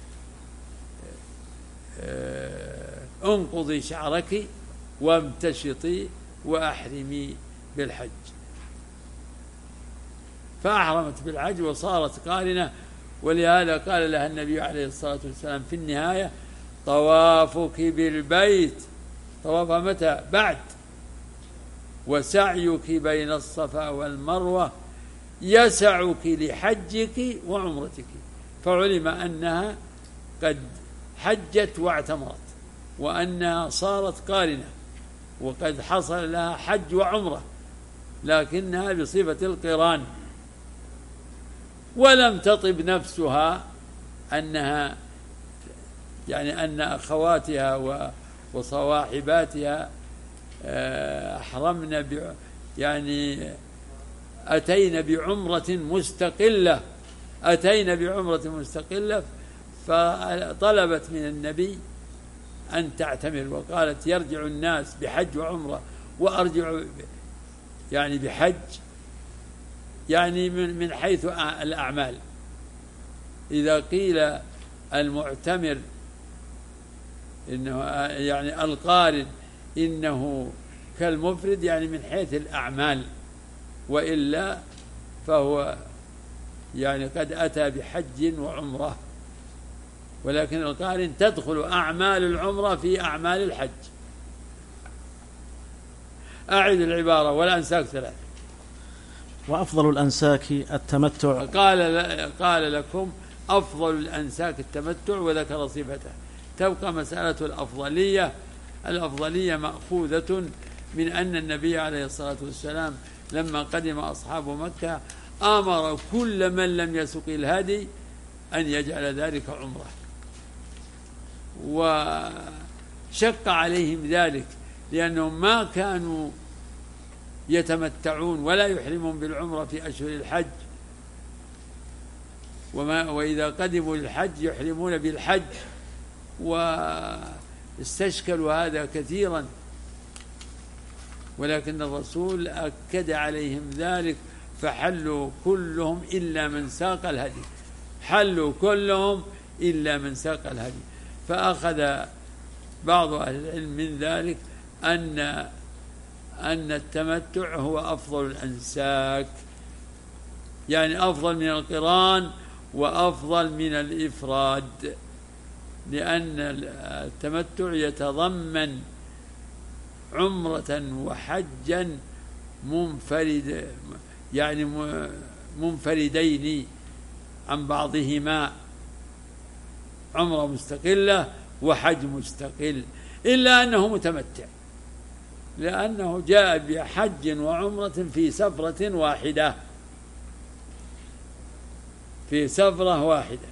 انقضي شعرك وامتشطي وأحرمي بالحج. فأحرمت بالحج وصارت قارنة. ولهذا قال لها النبي عليه الصلاة والسلام في النهاية: طوافك بالبيت، طوافها متى؟ بعد. وسعيك بين الصفا والمروة يسعك لحجك وعمرتك. فعلم أنها قد حجت واعتمرت وأنها صارت قارنة وقد حصل لها حج وعمرة، لكنها بصفة القران. ولم تطب نفسها أنها يعني أن أخواتها وصواحباتها أحرمنا ب يعني أتينا بعمرة مستقلة أتينا بعمرة مستقلة فطلبت من النبي أن تعتمر، وقالت يرجع الناس بحج وعمرة وأرجع يعني بحج، يعني من من حيث الأعمال. إذا قيل المعتمر إنه يعني القارن إنه كالمفرد يعني من حيث الأعمال، وإلا فهو يعني قد أتى بحج وعمرة، ولكن القارن تدخل أعمال العمرة في أعمال الحج. أعد العبارة والأنساك ثلاث. وأفضل الأنساك التمتع. قال قال لكم أفضل الأنساك التمتع وذكر صفته. تبقى مسألة الأفضلية. الأفضلية مأخوذة من أن النبي عليه الصلاة والسلام لما قدم أصحاب مكة أمر كل من لم يسق الهدي أن يجعل ذلك عمره، وشق عليهم ذلك لأنهم ما كانوا يتمتعون ولا يحرمون بالعمرة في أشهر الحج، وما وإذا قدموا للحج يحرمون بالحج، واستشكلوا هذا كثيرا، ولكن الرسول أكد عليهم ذلك فحلوا كلهم إلا من ساق الهدي، حلوا كلهم إلا من ساق الهدي. فأخذ بعض أهل العلم من ذلك أن أن التمتع هو أفضل الأنساك، يعني أفضل من القران وأفضل من الإفراد، لأن التمتع يتضمن عمرة وحجا منفرد يعني منفردين عن بعضهما، عمرة مستقلة وحج مستقل، إلا أنه متمتع لأنه جاء بحج وعمرة في سفرة واحدة في سفرة واحدة.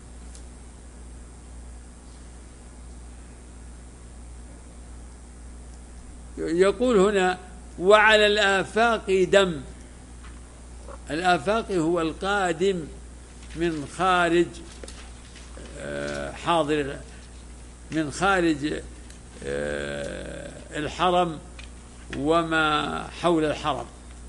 يقول هنا وعلى الآفاق دم. الآفاق هو القادم من خارج حاضر من خارج الحرم وما حول الحرم،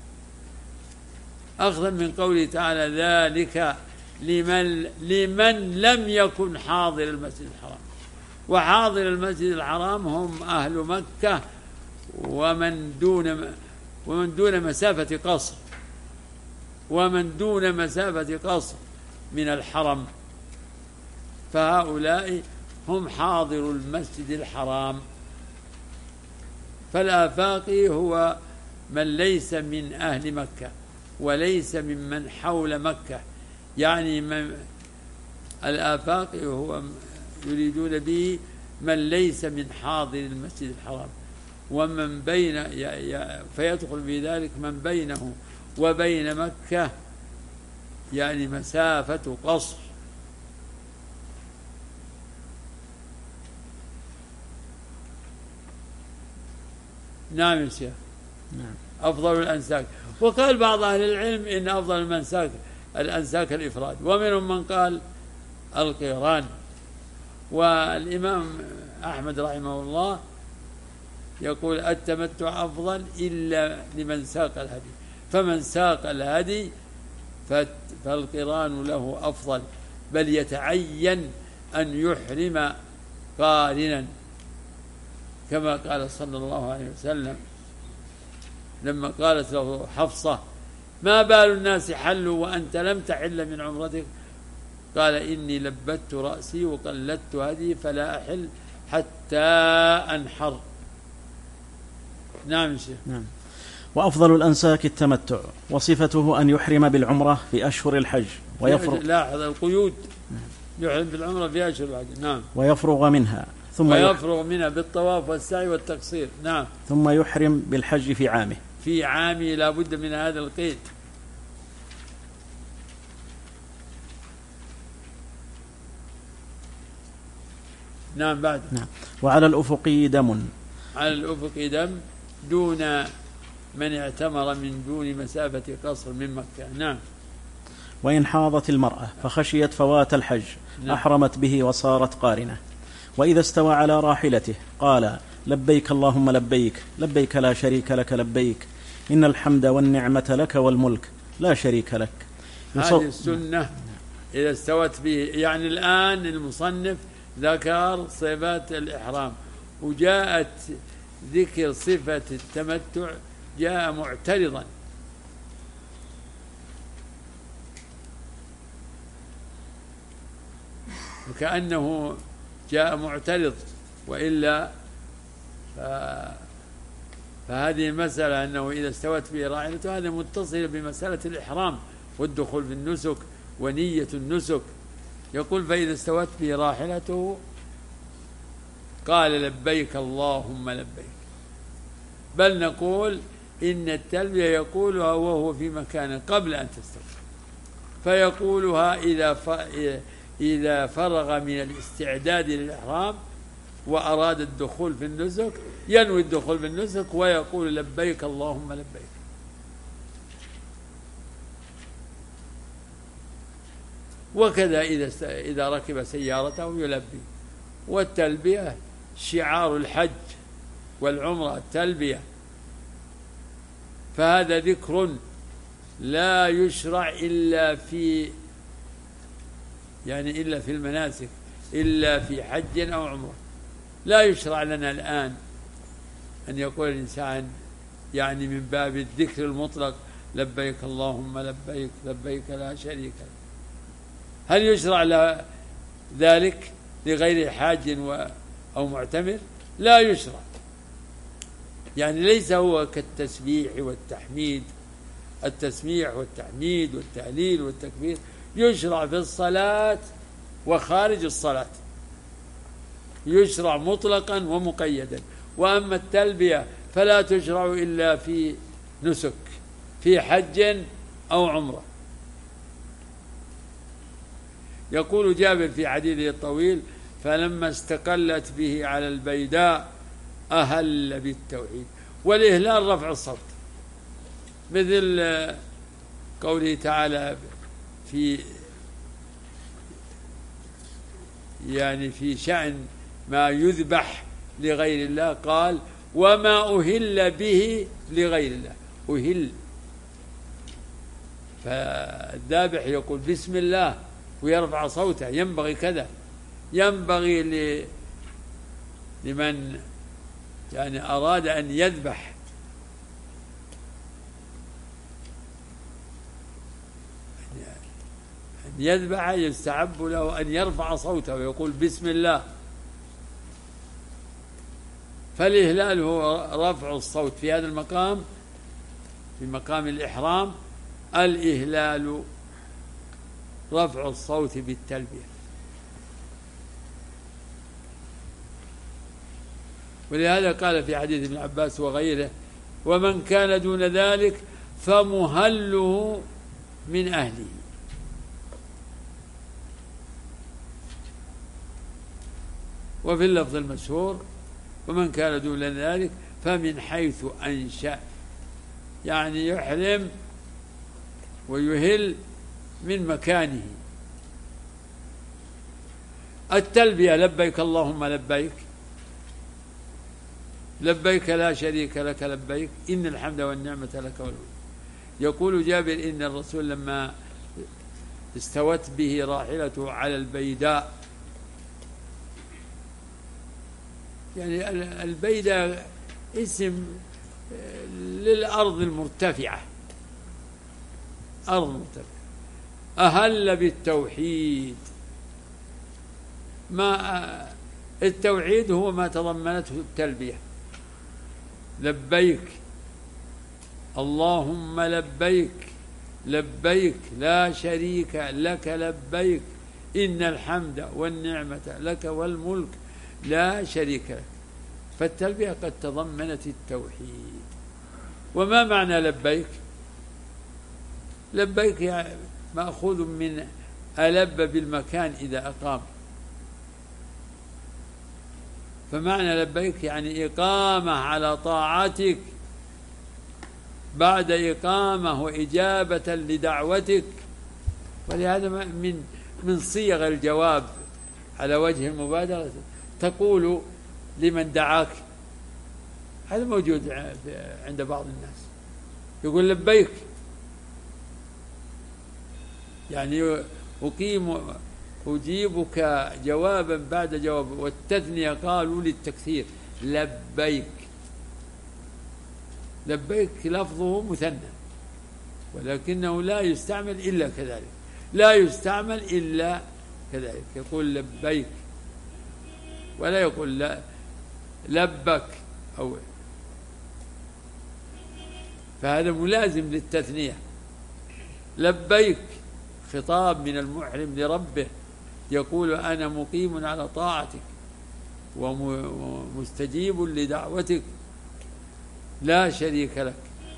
أخذا من قوله تعالى ذلك لمن, لمن لم يكن حاضر المسجد الحرام. وحاضر المسجد الحرام هم أهل مكة ومن دون ومن دون مسافة قصر ومن دون مسافة قصر من الحرم، فهؤلاء هم حاضر المسجد الحرام. فالآفاقي هو من ليس من أهل مكة وليس ممن حول مكة، يعني من الآفاقي هو يريدون به من ليس من حاضر المسجد الحرام ومن بين فيدخل في ذلك من بينه وبين مكة يعني مسافة قصر. نعم يا شيخ. نعم. أفضل الأنساك. وقال بعض أهل العلم إن أفضل المنساك الأنساك الإفراد، ومنهم من قال القيران. والإمام أحمد رحمه الله يقول التمتع أفضل إلا لمن ساق الهدي، فمن ساق الهدي فالقران له أفضل، بل يتعين أن يحرم قارنا، كما قال صلى الله عليه وسلم لما قالت له حفصة ما بال الناس حلوا وأنت لم تحل من عمرتك، قال إني لبت رأسي وقلدت هدي فلا أحل حتى أنحر. نعم شيخ. نعم. وأفضل الأنساك التمتع، وصفته أن يحرم بالعمرة في أشهر الحج ويفرغ. لاحظ القيود، يحرم بالعمرة في أشهر الحج. نعم. ويفرغ منها ثم ويفرغ منها بالطواف والسعي والتقصير. نعم. ثم يحرم بالحج في عامه. في عامه لا بد من هذا القيد. نعم. بعد. نعم. وعلى الأفق دم. على الأفق دم دون من اعتمر من دون مسافة قصر من مكة. نعم. وإن حاضت المرأة فخشيت فوات الحج نعم. أحرمت به وصارت قارنة. وإذا استوى على راحلته قال لبيك اللهم لبيك لبيك لا شريك لك لبيك إن الحمد والنعمة لك والملك لا شريك لك. هذه السنة إذا استوت به. يعني الآن المصنف ذكر صفات الإحرام، وجاءت ذكر صفة التمتع جاء معترضا، وكأنه جاء معترض، وإلا فهذه المسألة أنه إذا استوت به راحلته هذا متصل بمسألة الإحرام والدخول في النسك ونية النسك. يقول فإذا استوت به راحلته قال لبيك اللهم لبيك. بل نقول إن التلبية يقولها وهو في مكان قبل أن تستوي، فيقولها إذا إذا فرغ من الاستعداد للإحرام وأراد الدخول في النسك ينوي الدخول في النسك ويقول لبيك اللهم لبيك. وكذا إذا إذا ركب سيارته يلبي. والتلبية شعار الحج والعمرة التلبية، فهذا ذكر لا يشرع إلا في يعني إلا في المناسك، إلا في حج أو عمرة. لا يشرع لنا الآن أن يقول الإنسان يعني من باب الذكر المطلق لبيك اللهم لبيك لبيك لا شريك لك. هل يشرع ذلك لغير حاج أو معتمر؟ لا يشرع. يعني ليس هو كالتسبيح والتحميد. التسبيح والتحميد والتهليل والتكبير يشرع في الصلاة وخارج الصلاة، يشرع مطلقا ومقيدا. وأما التلبية فلا تشرع إلا في نسك، في حج أو عمرة. يقول جابر في حديثه الطويل فلما استقلت به على البيداء أهل بالتوحيد. والإهلال رفع الصوت، مثل قوله تعالى في يعني في شأن ما يذبح لغير الله قال وما أهل به لغير الله. أهل، فالذابح يقول بسم الله ويرفع صوته، ينبغي كذا. ينبغي لمن يعني أراد أن يذبح أن يذبح يستحب له أن يرفع صوته ويقول بسم الله. فالإهلال هو رفع الصوت في هذا المقام، في مقام الإحرام. الإهلال رفع الصوت بالتلبية. ولهذا قال في حديث ابن عباس وغيره ومن كان دون ذلك فمهله من أهله. وفي اللفظ المشهور ومن كان دون ذلك فمن حيث أنشأ، يعني يحرم ويهل من مكانه. التلبية لبيك اللهم لبيك لبيك لا شريك لك لبيك إن الحمد والنعمة لك والملك. يقول جابر إن الرسول لما استوت به راحلته على البيداء، يعني البيداء اسم للأرض المرتفعة، أرض مرتفعة، أهل بالتوحيد. ما التوحيد هو ما تضمنته التلبية. لبيك اللهم لبيك لبيك لا شريك لك لبيك إن الحمد والنعمة لك والملك لا شريك لك. فالتلبية قد تضمنت التوحيد. وما معنى لبيك؟ لبيك يعني مأخوذ من ألب بالمكان إذا أقام. فمعنى لبيك يعني إقامة على طاعتك بعد إقامة وإجابة لدعوتك. ولهذا من من صيغ الجواب على وجه المبادرة تقول لمن دعاك، هذا موجود عند بعض الناس، يقول لبيك، يعني أقيم أجيبك جوابا بعد جواب. والتثنية قالوا للتكثير لبيك. لبيك لفظه مثنى ولكنه لا يستعمل إلا كذلك، لا يستعمل إلا كذلك، يقول لبيك ولا يقول لا لبك أو. فهذا ملازم للتثنية. لبيك خطاب من المحرم لربه يقول أنا مقيم على طاعتك ومستجيب لدعوتك لا شريك لك.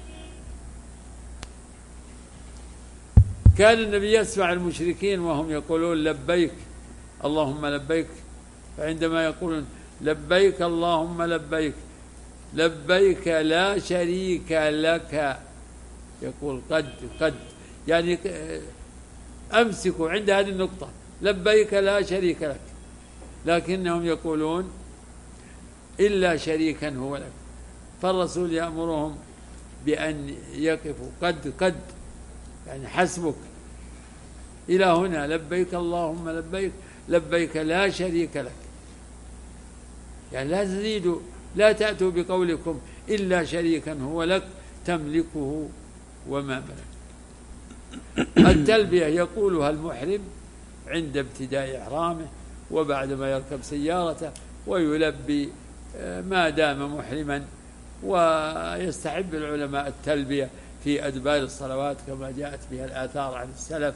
كان النبي يسمع المشركين وهم يقولون لبيك اللهم لبيك، فعندما يقولون لبيك اللهم لبيك لبيك لا شريك لك، يقول قد قد يعني أمسكوا عند هذه النقطة، لبيك لا شريك لك، لكنهم يقولون إلا شريكا هو لك. فالرسول يأمرهم بأن يقفوا قد قد يعني حسبك إلى هنا، لبيك اللهم لبيك لبيك لا شريك لك، يعني لا تزيدوا، لا تأتوا بقولكم إلا شريكا هو لك تملكه وما ملك. التلبية يقولها المحرم عند ابتداء إحرامه وبعدما يركب سيارته، ويلبي ما دام محرما. ويستحب العلماء التلبية في أدبار الصلوات كما جاءت بها الآثار عن السلف،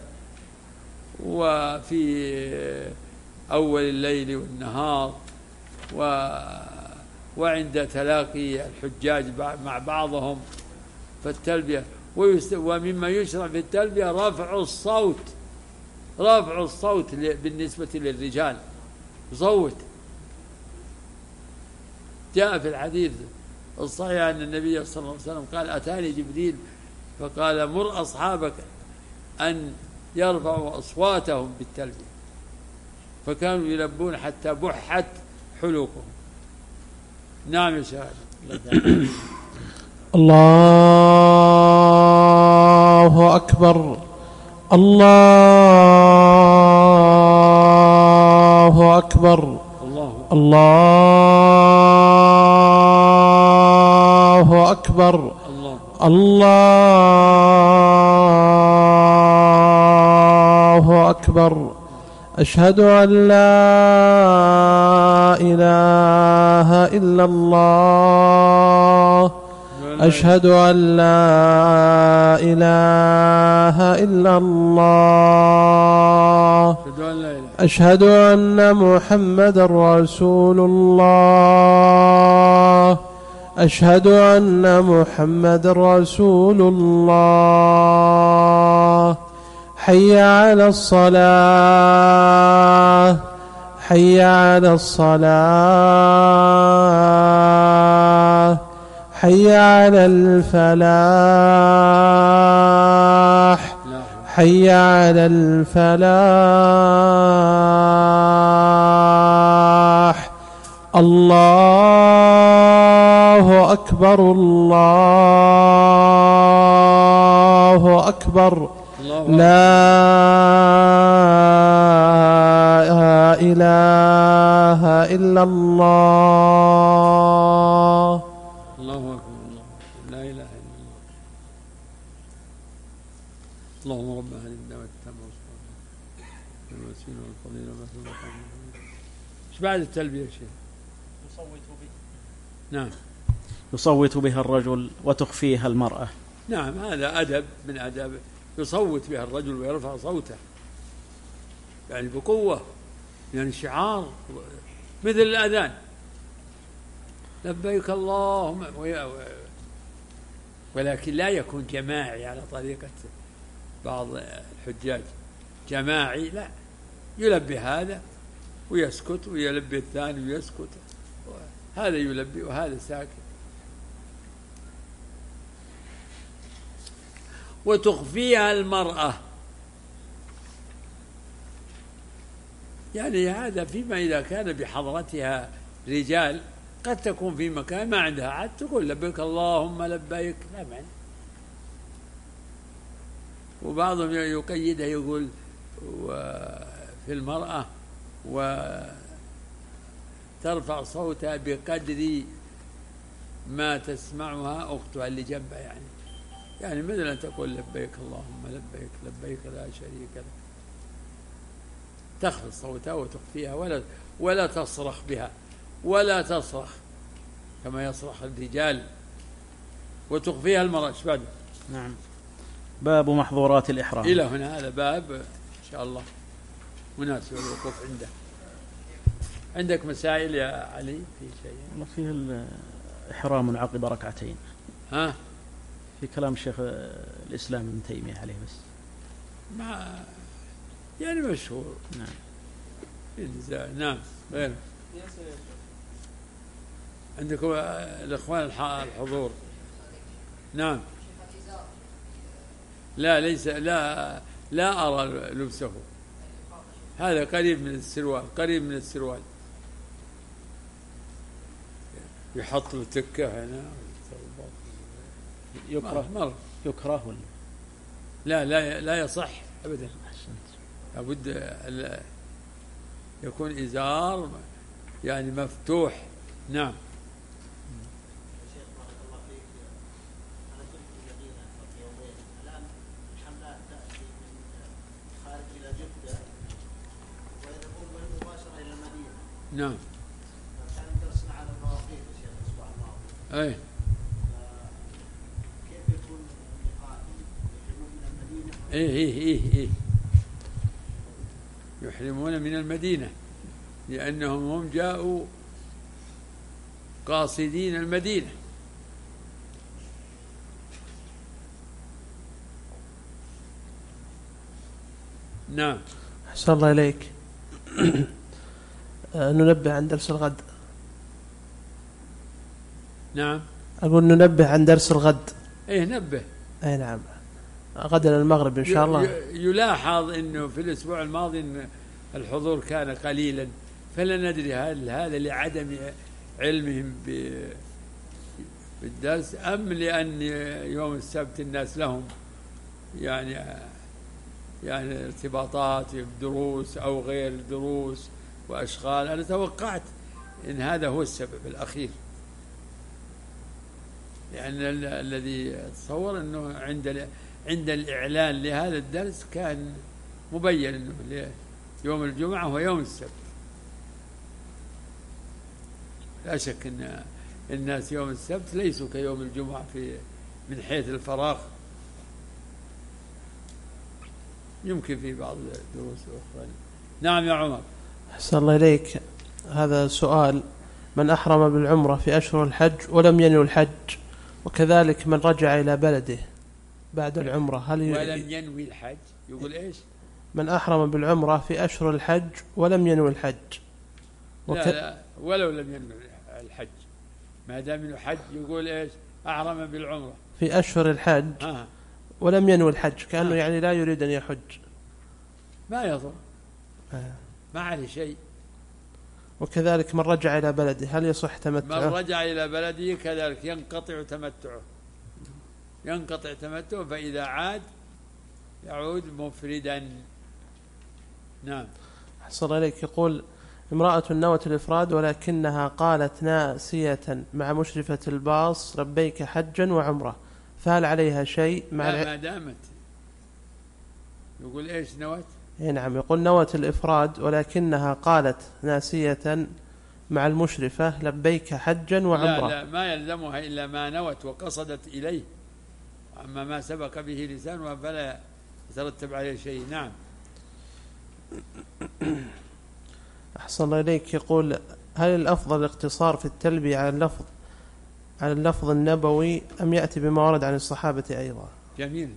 وفي أول الليل والنهار، و وعند تلاقي الحجاج مع بعضهم. فالتلبية ومما يشرع في التلبية رفع الصوت، رفع الصوت بالنسبة للرجال، صوت. جاء في الحديث الصحيح أن النبي صلى الله عليه وسلم قال أتاني جبريل فقال مر أصحابك أن يرفعوا أصواتهم بالتلبية، فكانوا يلبون حتى بحت حلوقهم. نعم يا شيخ. الله أكبر الله أكبر الله أكبر الله أكبر. أشهد أن لا إله إلا الله أشهد أن لا إله إلا الله أشهد أن محمدا رسول الله أشهد أن محمدا رسول الله. حي على الصلاة حي على الصلاة حي على الفلاح حي على الفلاح. الله أكبر الله أكبر. لا إله إلا الله. الله أكبر. لا إله إلا الله. اللهم رب هذه الدعوة التامة والوسيلة والفضيلة والمثوبة. ايش بعد التلبية يا شيخ؟ يصوت به. نعم. يصوت بها الرجل وتخفيها المرأة. نعم، هذا أدب من آدابه، يصوت بها الرجل ويرفع صوته يعني بقوة، يعني شعار مثل الأذان لبيك اللهم، ولكن لا يكون جماعي على طريقة بعض الحجاج، جماعي لا، يلبي هذا ويسكت ويلبي الثاني ويسكت، هذا يلبي وهذا ساكت. وتخفيها المرأة. يعني هذا فيما إذا كان بحضرتها رجال، قد تكون في مكان ما عندها عاد تقول لبيك اللهم لبيك، لا معنى. وبعضهم يقيدها يقول في المرأة وترفع صوتها بقدر ما تسمعها أختها اللي جنبها، يعني يعني مثلا تقول لبيك اللهم لبيك لبيك لا شريك لك، تخفض صوتها وتخفيها، ولا ولا تصرخ بها، ولا تصرخ كما يصرخ الرجال، وتخفيها المرأة. ايش بعد؟ نعم. باب محظورات الإحرام. إلى هنا هذا باب إن شاء الله مناسب الوقوف عنده. عندك مسائل يا علي في شيء؟ والله فيه الإحرام عقب ركعتين. ها؟ في كلام الشيخ الإسلام ابن تيمية عليه بس. مع يعني مشهور. نعم. نعم. غير. عندكم الإخوان الحضور. نعم. لا ليس لا لا أرى لبسه، هذا قريب من السروال، قريب من السروال، يحط له تكة هنا. يكره مر يكره ولا لا لا لا يصح أبدا. لابد يكون إزار يعني مفتوح. نعم. نعم. كان درسنا على المواقيت يا شيخ الاسبوع الماضي. اي. كيف يكون اللقاء؟ يحرمون من المدينة؟ اي اي اي اي يحرمون من المدينة لأنهم هم جاءوا قاصدين المدينة. نعم. أحسن الله إليك. ننبه عن درس الغد. نعم. أقول ننبه عن درس الغد. ايه نبه. اي نعم، غدا المغرب إن شاء الله. يلاحظ أنه في الأسبوع الماضي إن الحضور كان قليلا، فلا ندري هل هذا لعدم علمهم بالدرس أم لأن يوم السبت الناس لهم يعني يعني ارتباطات دروس أو غير دروس وأشغال. أنا توقعت إن هذا هو السبب الأخير، لأن الذي تصور أنه عند عند الإعلان لهذا الدرس كان مبين أنه يوم الجمعة ويوم السبت. لا شك أن الناس يوم السبت ليسوا كيوم الجمعة في من حيث الفراغ، يمكن في بعض الدروس الأخرى. نعم يا عمر. أحسن الله إليك. هذا سؤال: من أحرم بالعمرة في أشهر الحج ولم ينوي الحج، وكذلك من رجع إلى بلده بعد العمرة هل ي... ولم ينوي الحج، يقول إيش؟ من أحرم بالعمرة في أشهر الحج ولم ينوي الحج. وك... لا لا ولو لم ينوي الحج، ما دام انه حج يقول إيش؟ أحرم بالعمرة في أشهر الحج آه. ولم ينوي الحج، كأنه آه. يعني لا يريد أن يحج، ما يضر، آه. ما عليه شيء. وكذلك من رجع إلى بلده هل يصح تمتعه؟ من رجع إلى بلده كذلك ينقطع تمتعه، ينقطع تمتعه، فإذا عاد يعود مفردا. نعم. أحسن عليك. يقول: امرأة نوت الإفراد ولكنها قالت ناسية مع مشرفة الباص لبيك حجا وعمرة، فهل عليها شيء مع لا الع... ما دامت. يقول إيش نوت؟ نعم، يقول نوت الإفراد ولكنها قالت ناسية مع المشرفة لبيك حجا وعمرة. لا لا ما يلزمها إلا ما نوت وقصدت إليه، أما ما سبق به لسانها فلا يترتب عليه شيء. نعم. أحسن الله إليك. يقول: هل الأفضل الاقتصار في التلبية على اللفظ على اللفظ النبوي أم يأتي بما ورد عن الصحابة أيضا؟ جميل،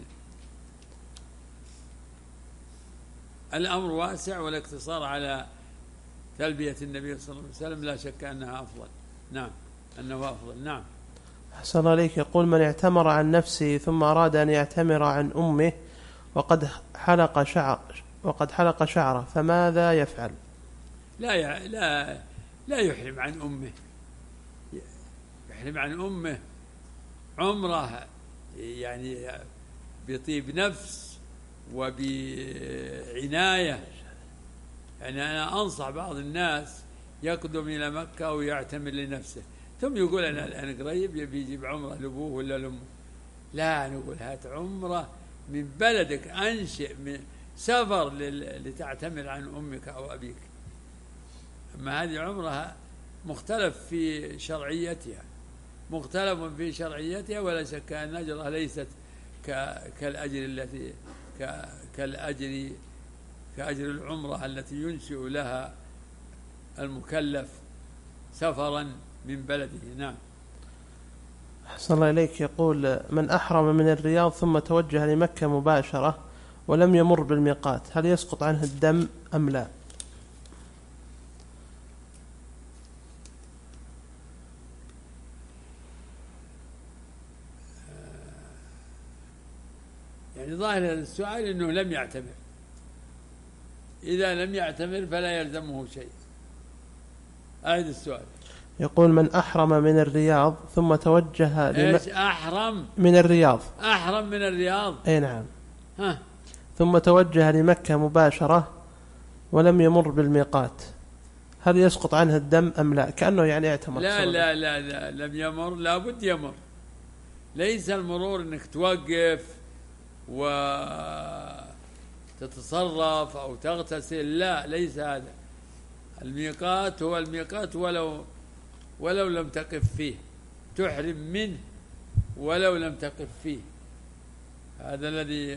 الأمر واسع، والاقتصار على تلبية النبي صلى الله عليه وسلم لا شك أنها أفضل. نعم، أنه أفضل. نعم. أحسن عليك. يقول من اعتمر عن نفسه ثم أراد أن يعتمر عن أمه وقد حلق شعر وقد حلق شعره فماذا يفعل؟ لا يع... لا لا يحرم عن أمه، يحرم عن أمه عمره يعني بطيب نفس وبعناية. يعني أنا أنصح بعض الناس يقدم إلى مكة ويعتمر لنفسه ثم يقول أنا الآن قريب يبي يجيب عمره لأبوه ولا لأمه. لا، نقول هات عمره من بلدك، أنشئ من سفر لتعتمر عن أمك أو أبيك. أما هذه عمرها مختلف في شرعيتها، مختلف في شرعيتها، ولا شك أن أجرها ليست كالأجر التي كالأجر كأجر العمرة التي ينشئ لها المكلف سفرا من بلده. نعم. أحسن الله إليك. يقول من أحرم من الرياض ثم توجه لمكة مباشرة ولم يمر بالميقات هل يسقط عنه الدم أم لا؟ يعني ظاهر السؤال أنه لم يعتمر. إذا لم يعتمر فلا يلزمه شيء. أعيد السؤال. يقول من أحرم من الرياض ثم توجه لم... إيش أحرم من الرياض؟ أحرم من الرياض. أي نعم. ها. ثم توجه لمكة مباشرة ولم يمر بالميقات هل يسقط عنه الدم أم لا؟ كأنه يعني اعتمر. لا لا لا لا لم يمر، لا بد يمر. ليس المرور أنك توقف وتتصرف أو تغتسل، لا، ليس هذا. الميقات هو الميقات ولو ولو لم تقف فيه، تحرم منه ولو لم تقف فيه. هذا الذي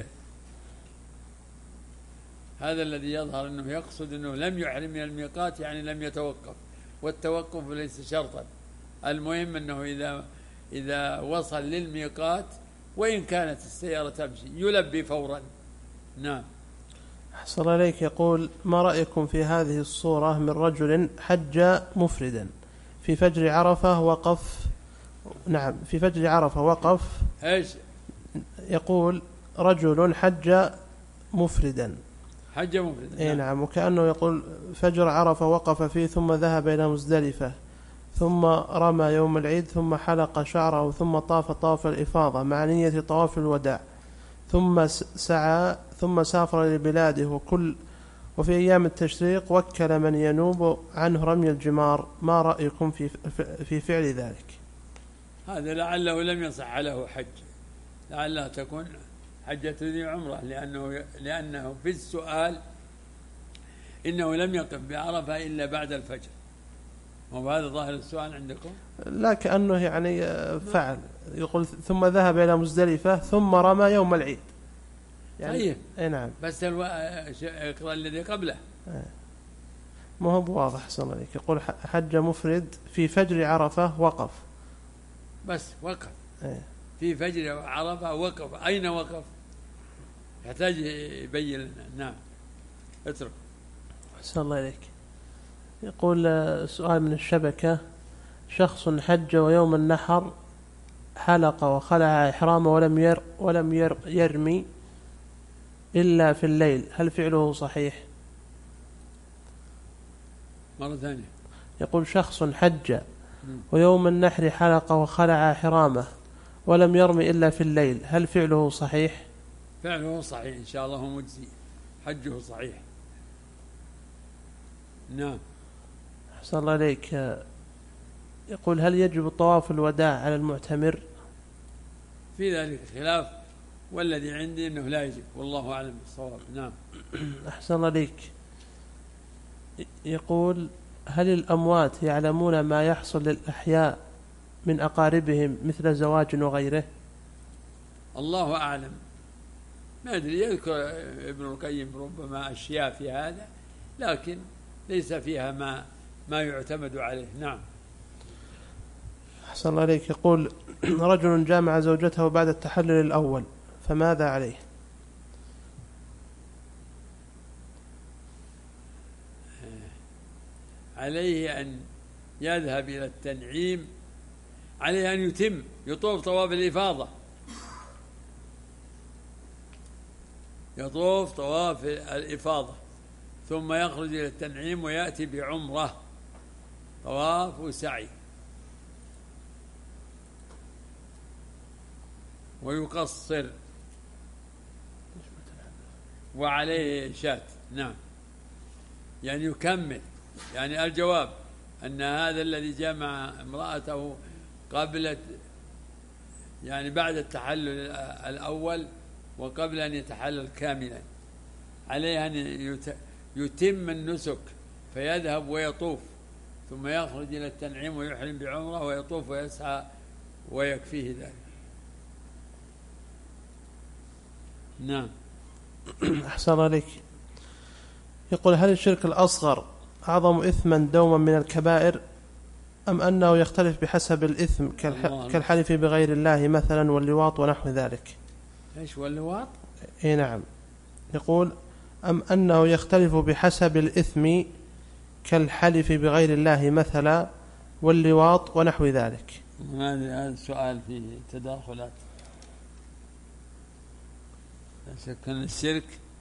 هذا الذي يظهر أنه يقصد أنه لم يحرم من الميقات، يعني لم يتوقف، والتوقف ليس شرطا. المهم أنه إذا إذا وصل للميقات وإن كانت السيارة تمشي يلبي فورا. نعم. أحسن عليك. يقول ما رأيكم في هذه الصورة من رجل حج مفردا في فجر عرفة وقف نعم في فجر عرفة وقف إيش؟ يقول رجل حج مفردا حج مفردا. إيه نعم. وكأنه يقول فجر عرفة وقف فيه ثم ذهب إلى مزدلفة ثم رمى يوم العيد ثم حلق شعره ثم طاف طواف الإفاضة مع نية طواف الوداع ثم سعى ثم سافر لبلاده وكل وفي أيام التشريق وكل من ينوب عنه رمي الجمار. ما رأيكم في في فعل ذلك؟ هذا لعله لم يصح له حج، لعلها تكون حجة ذي عمرة، لأنه لأنه في السؤال إنه لم يقف بعرفة إلا بعد الفجر. وهذا ظاهر السؤال عندكم؟ لا، كأنه يعني فعل. يقول ثم ذهب إلى مزدلفة ثم رمى يوم العيد يعني. طيب. اي نعم. بس الو... اقرأ الذي قبله. ما هو بواضح. أحسن عليك. يقول حج مفرد في فجر عرفة وقف. بس وقف. ايه. في فجر عرفة وقف. أين وقف؟ يحتاج يبين لنا. نعم. اترك. أحسن الله عليك. يقول سؤال من الشبكة. شخص حج ويوم النحر حلق وخلع إحرامه ولم ير ولم ير يرمي إلا في الليل هل فعله صحيح؟ مرة ثانية. يقول شخص حج ويوم النحر حلق وخلع إحرامه ولم يرمي إلا في الليل هل فعله صحيح؟ فعله صحيح إن شاء الله، هو مجزي، حجه صحيح. نعم. أحسن الله عليك. يقول هل يجب طواف الوداع على المعتمر؟ في ذلك خلاف، والذي عندي أنه لا يجب، والله أعلم بالصواب. نعم. أحسن الله عليك. يقول هل الأموات يعلمون ما يحصل للأحياء من أقاربهم مثل زواج وغيره؟ الله أعلم، ما أدري. يذكر ابن القيم ربما أشياء في هذا، لكن ليس فيها ما ما يعتمد عليه. نعم. أحسن الله عليك. يقول رجل جامع زوجته بعد التحلل الأول فماذا عليه؟ عليه أن يذهب إلى التنعيم عليه أن يتم يطوف طواف الإفاضة، يطوف طواف الإفاضة ثم يخرج إلى التنعيم ويأتي بعمرة، طواف وسعي، ويقصر وعليه شاة. نعم، يعني يكمل. يعني الجواب أن هذا الذي جمع امرأته قبل يعني بعد التحلل الأول وقبل أن يتحلل كاملا عليه أن يتم النسك فيذهب ويطوف ثم يخرج إلى التنعيم ويحرم بعمرة ويطوف ويسعى ويكفيه ذلك. نعم. أحسن عليك. يقول: هل الشرك الأصغر أعظم إثما دوما من الكبائر، أم أنه يختلف بحسب الإثم كالحلف بغير الله مثلا واللواط ونحو ذلك؟ إيش واللواط؟ إيه نعم. يقول: أم أنه يختلف بحسب الإثم كالحلف بغير الله مثلا واللواط ونحو ذلك؟ هذا السؤال فيه تداخلات. لا شك أن الشرك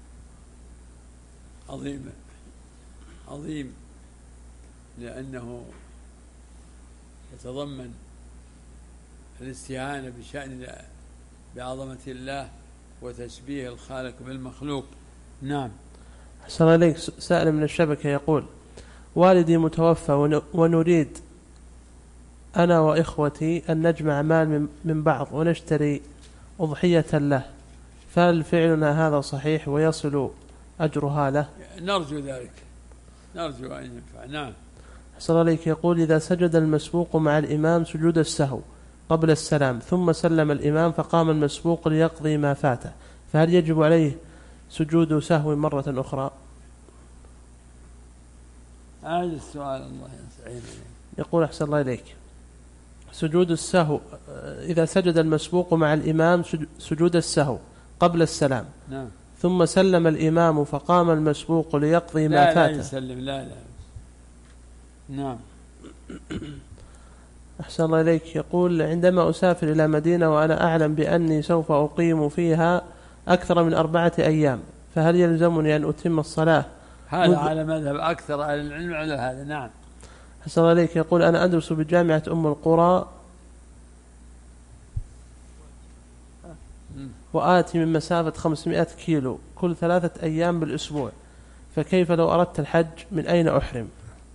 عظيم عظيم لأنه يتضمن الاستهانة بشأن بعظمة الله وتشبيه الخالق بالمخلوق. نعم. حسن عليك. سائل من الشبكة يقول: والدي متوفى ونريد أنا وإخوتي أن نجمع مال من بعض ونشتري أضحية له، فهل فعلنا هذا صحيح ويصل أجرها له؟ نرجو ذلك، نرجو أن ينفع. نعم. حسن عليك. يقول: إذا سجد المسبوق مع الإمام سجود السهو قبل السلام ثم سلم الإمام فقام المسبوق ليقضي ما فاته، فهل يجب عليه سجود سهو مرة أخرى؟ هذا السؤال الله يسعدك. يقول: أحسن الله إليك. سجود السهو إذا سجد المسبوق مع الإمام سجود السهو قبل السلام. نعم. ثم سلم الإمام فقام المسبوق ليقضي ما لا فاته. لا يسلم. لا لا. نعم. أحسن الله إليك. يقول: عندما أسافر إلى مدينة وأنا أعلم بأني سوف أقيم فيها أكثر من أربعة أيام، فهل يلزمني أن أتم الصلاة؟ هذا على مذهب أكثر أهل العلم على هذا. نعم. أحسن الله إليك. يقول: أنا أدرس بجامعة أم القرى وآتي من مسافة خمسمائة كيلو كل ثلاثة أيام بالأسبوع، فكيف لو أردت الحج من أين أحرم؟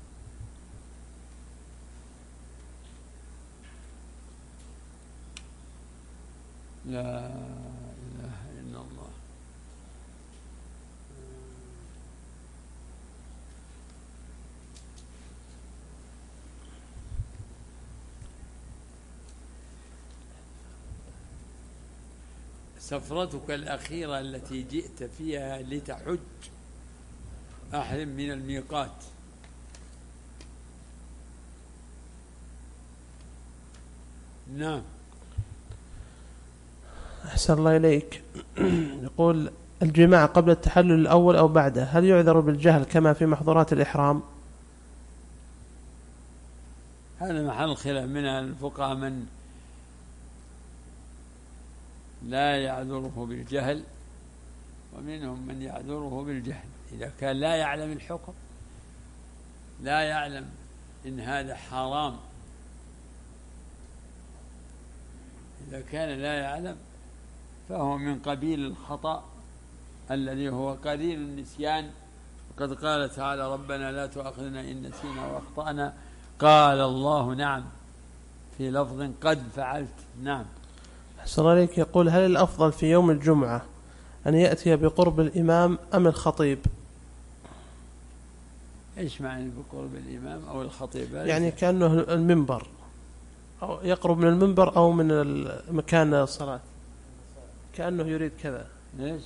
لا إله إلا الله. سفرتك الأخيرة التي جئت فيها لتحج أحرم من الميقات. نعم. أحسن الله إليك. يقول: الجماع قبل التحلل الأول أو بعده هل يعذر بالجهل كما في محظورات الإحرام؟ هذا محل خلاف من الفقهاء، من لا يعذره بالجهل ومنهم من يعذره بالجهل. إذا كان لا يعلم الحكم، لا يعلم إن هذا حرام، إذا كان لا يعلم فهو من قبيل الخطأ الذي هو قليل النسيان. وقد قال تعالى: ربنا لا تؤاخذنا إن نسينا وأخطأنا، قال الله: نعم، في لفظ قد فعلت. نعم. أحسن عليك. يقول: هل الأفضل في يوم الجمعة أن يأتي بقرب الإمام أم الخطيب؟ إيش معنى بقرب الإمام أو الخطيب؟ يعني كأنه المنبر، أو يقرب من المنبر أو من مكان الصلاة، كأنه يريد كذا. ليش؟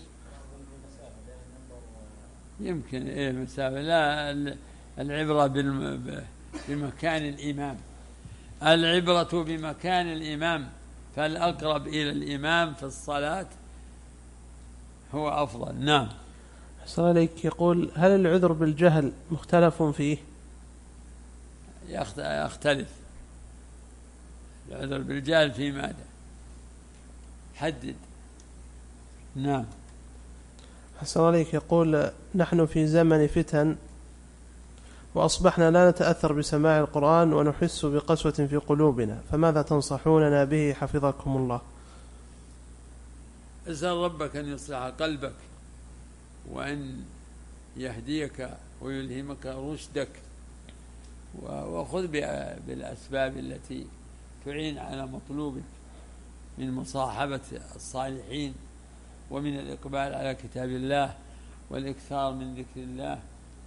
يمكن إيه مسافة. لا، العبرة بمكان الإمام، العبرة بمكان الإمام، فالأقرب إلى الإمام في الصلاة هو أفضل. نعم. أحسن عليك. يقول: هل العذر بالجهل مختلف فيه؟ يختلف العذر بالجهل في ماذا؟ حدد. نعم. حسن عليك. يقول نحن في زمن فتن وأصبحنا لا نتأثر بسماع القرآن ونحس بقسوة في قلوبنا، فماذا تنصحوننا به حفظكم الله؟ اسأل ربك أن يصلح قلبك وأن يهديك ويلهمك رشدك، وخذ بالأسباب التي تعين على مطلوبك من مصاحبة الصالحين ومن الإقبال على كتاب الله والإكثار من ذكر الله.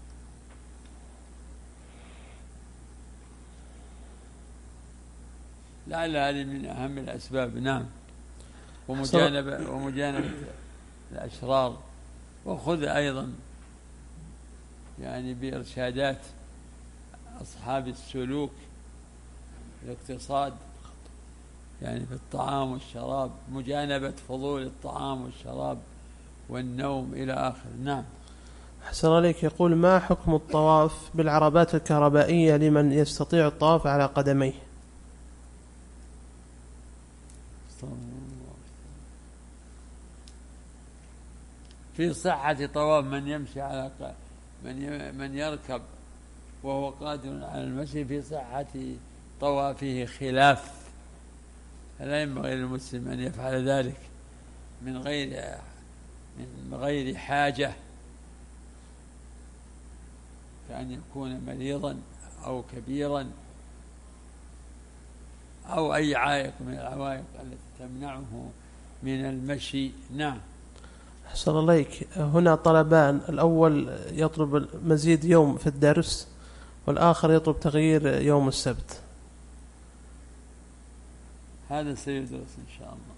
لعل هذه من أهم الأسباب. نعم. ومجانبة, ومجانبة الأشرار، وخذ أيضا يعني بإرشادات أصحاب السلوك الاقتصاد، يعني في الطعام والشراب، مجانبة فضول الطعام والشراب والنوم إلى آخر. نعم. أحسن عليك. يقول ما حكم الطواف بالعربات الكهربائية لمن يستطيع الطواف على قدميه؟ في صحة طواف من يمشي على من من يركب وهو قادر على المشي، في صحة طوافه خلاف، فلا ينبغي للمسلم أن يفعل ذلك من غير من غير حاجة، كأن يكون مريضا أو كبيرا أو أي عائق من العوائق التي تمنعه من المشي. نعم. أحسن عليك. هنا طلبان، الأول يطلب مزيد يوم في الدرس، والآخر يطلب تغيير يوم السبت. هذا سيدرس إن شاء الله.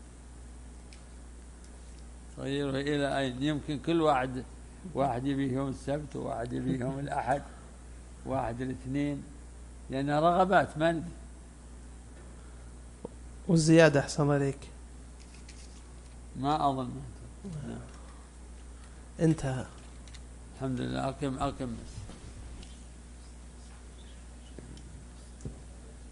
تغييره إلى أين؟ يمكن كل واحد واحد يبيه يوم السبت وواحد يبيه يوم الأحد واحد الاثنين، لأنها رغبات ما ندري. والزيادة أحسن عليك ما أظن. نعم. انتهى. الحمد لله. أقم أقم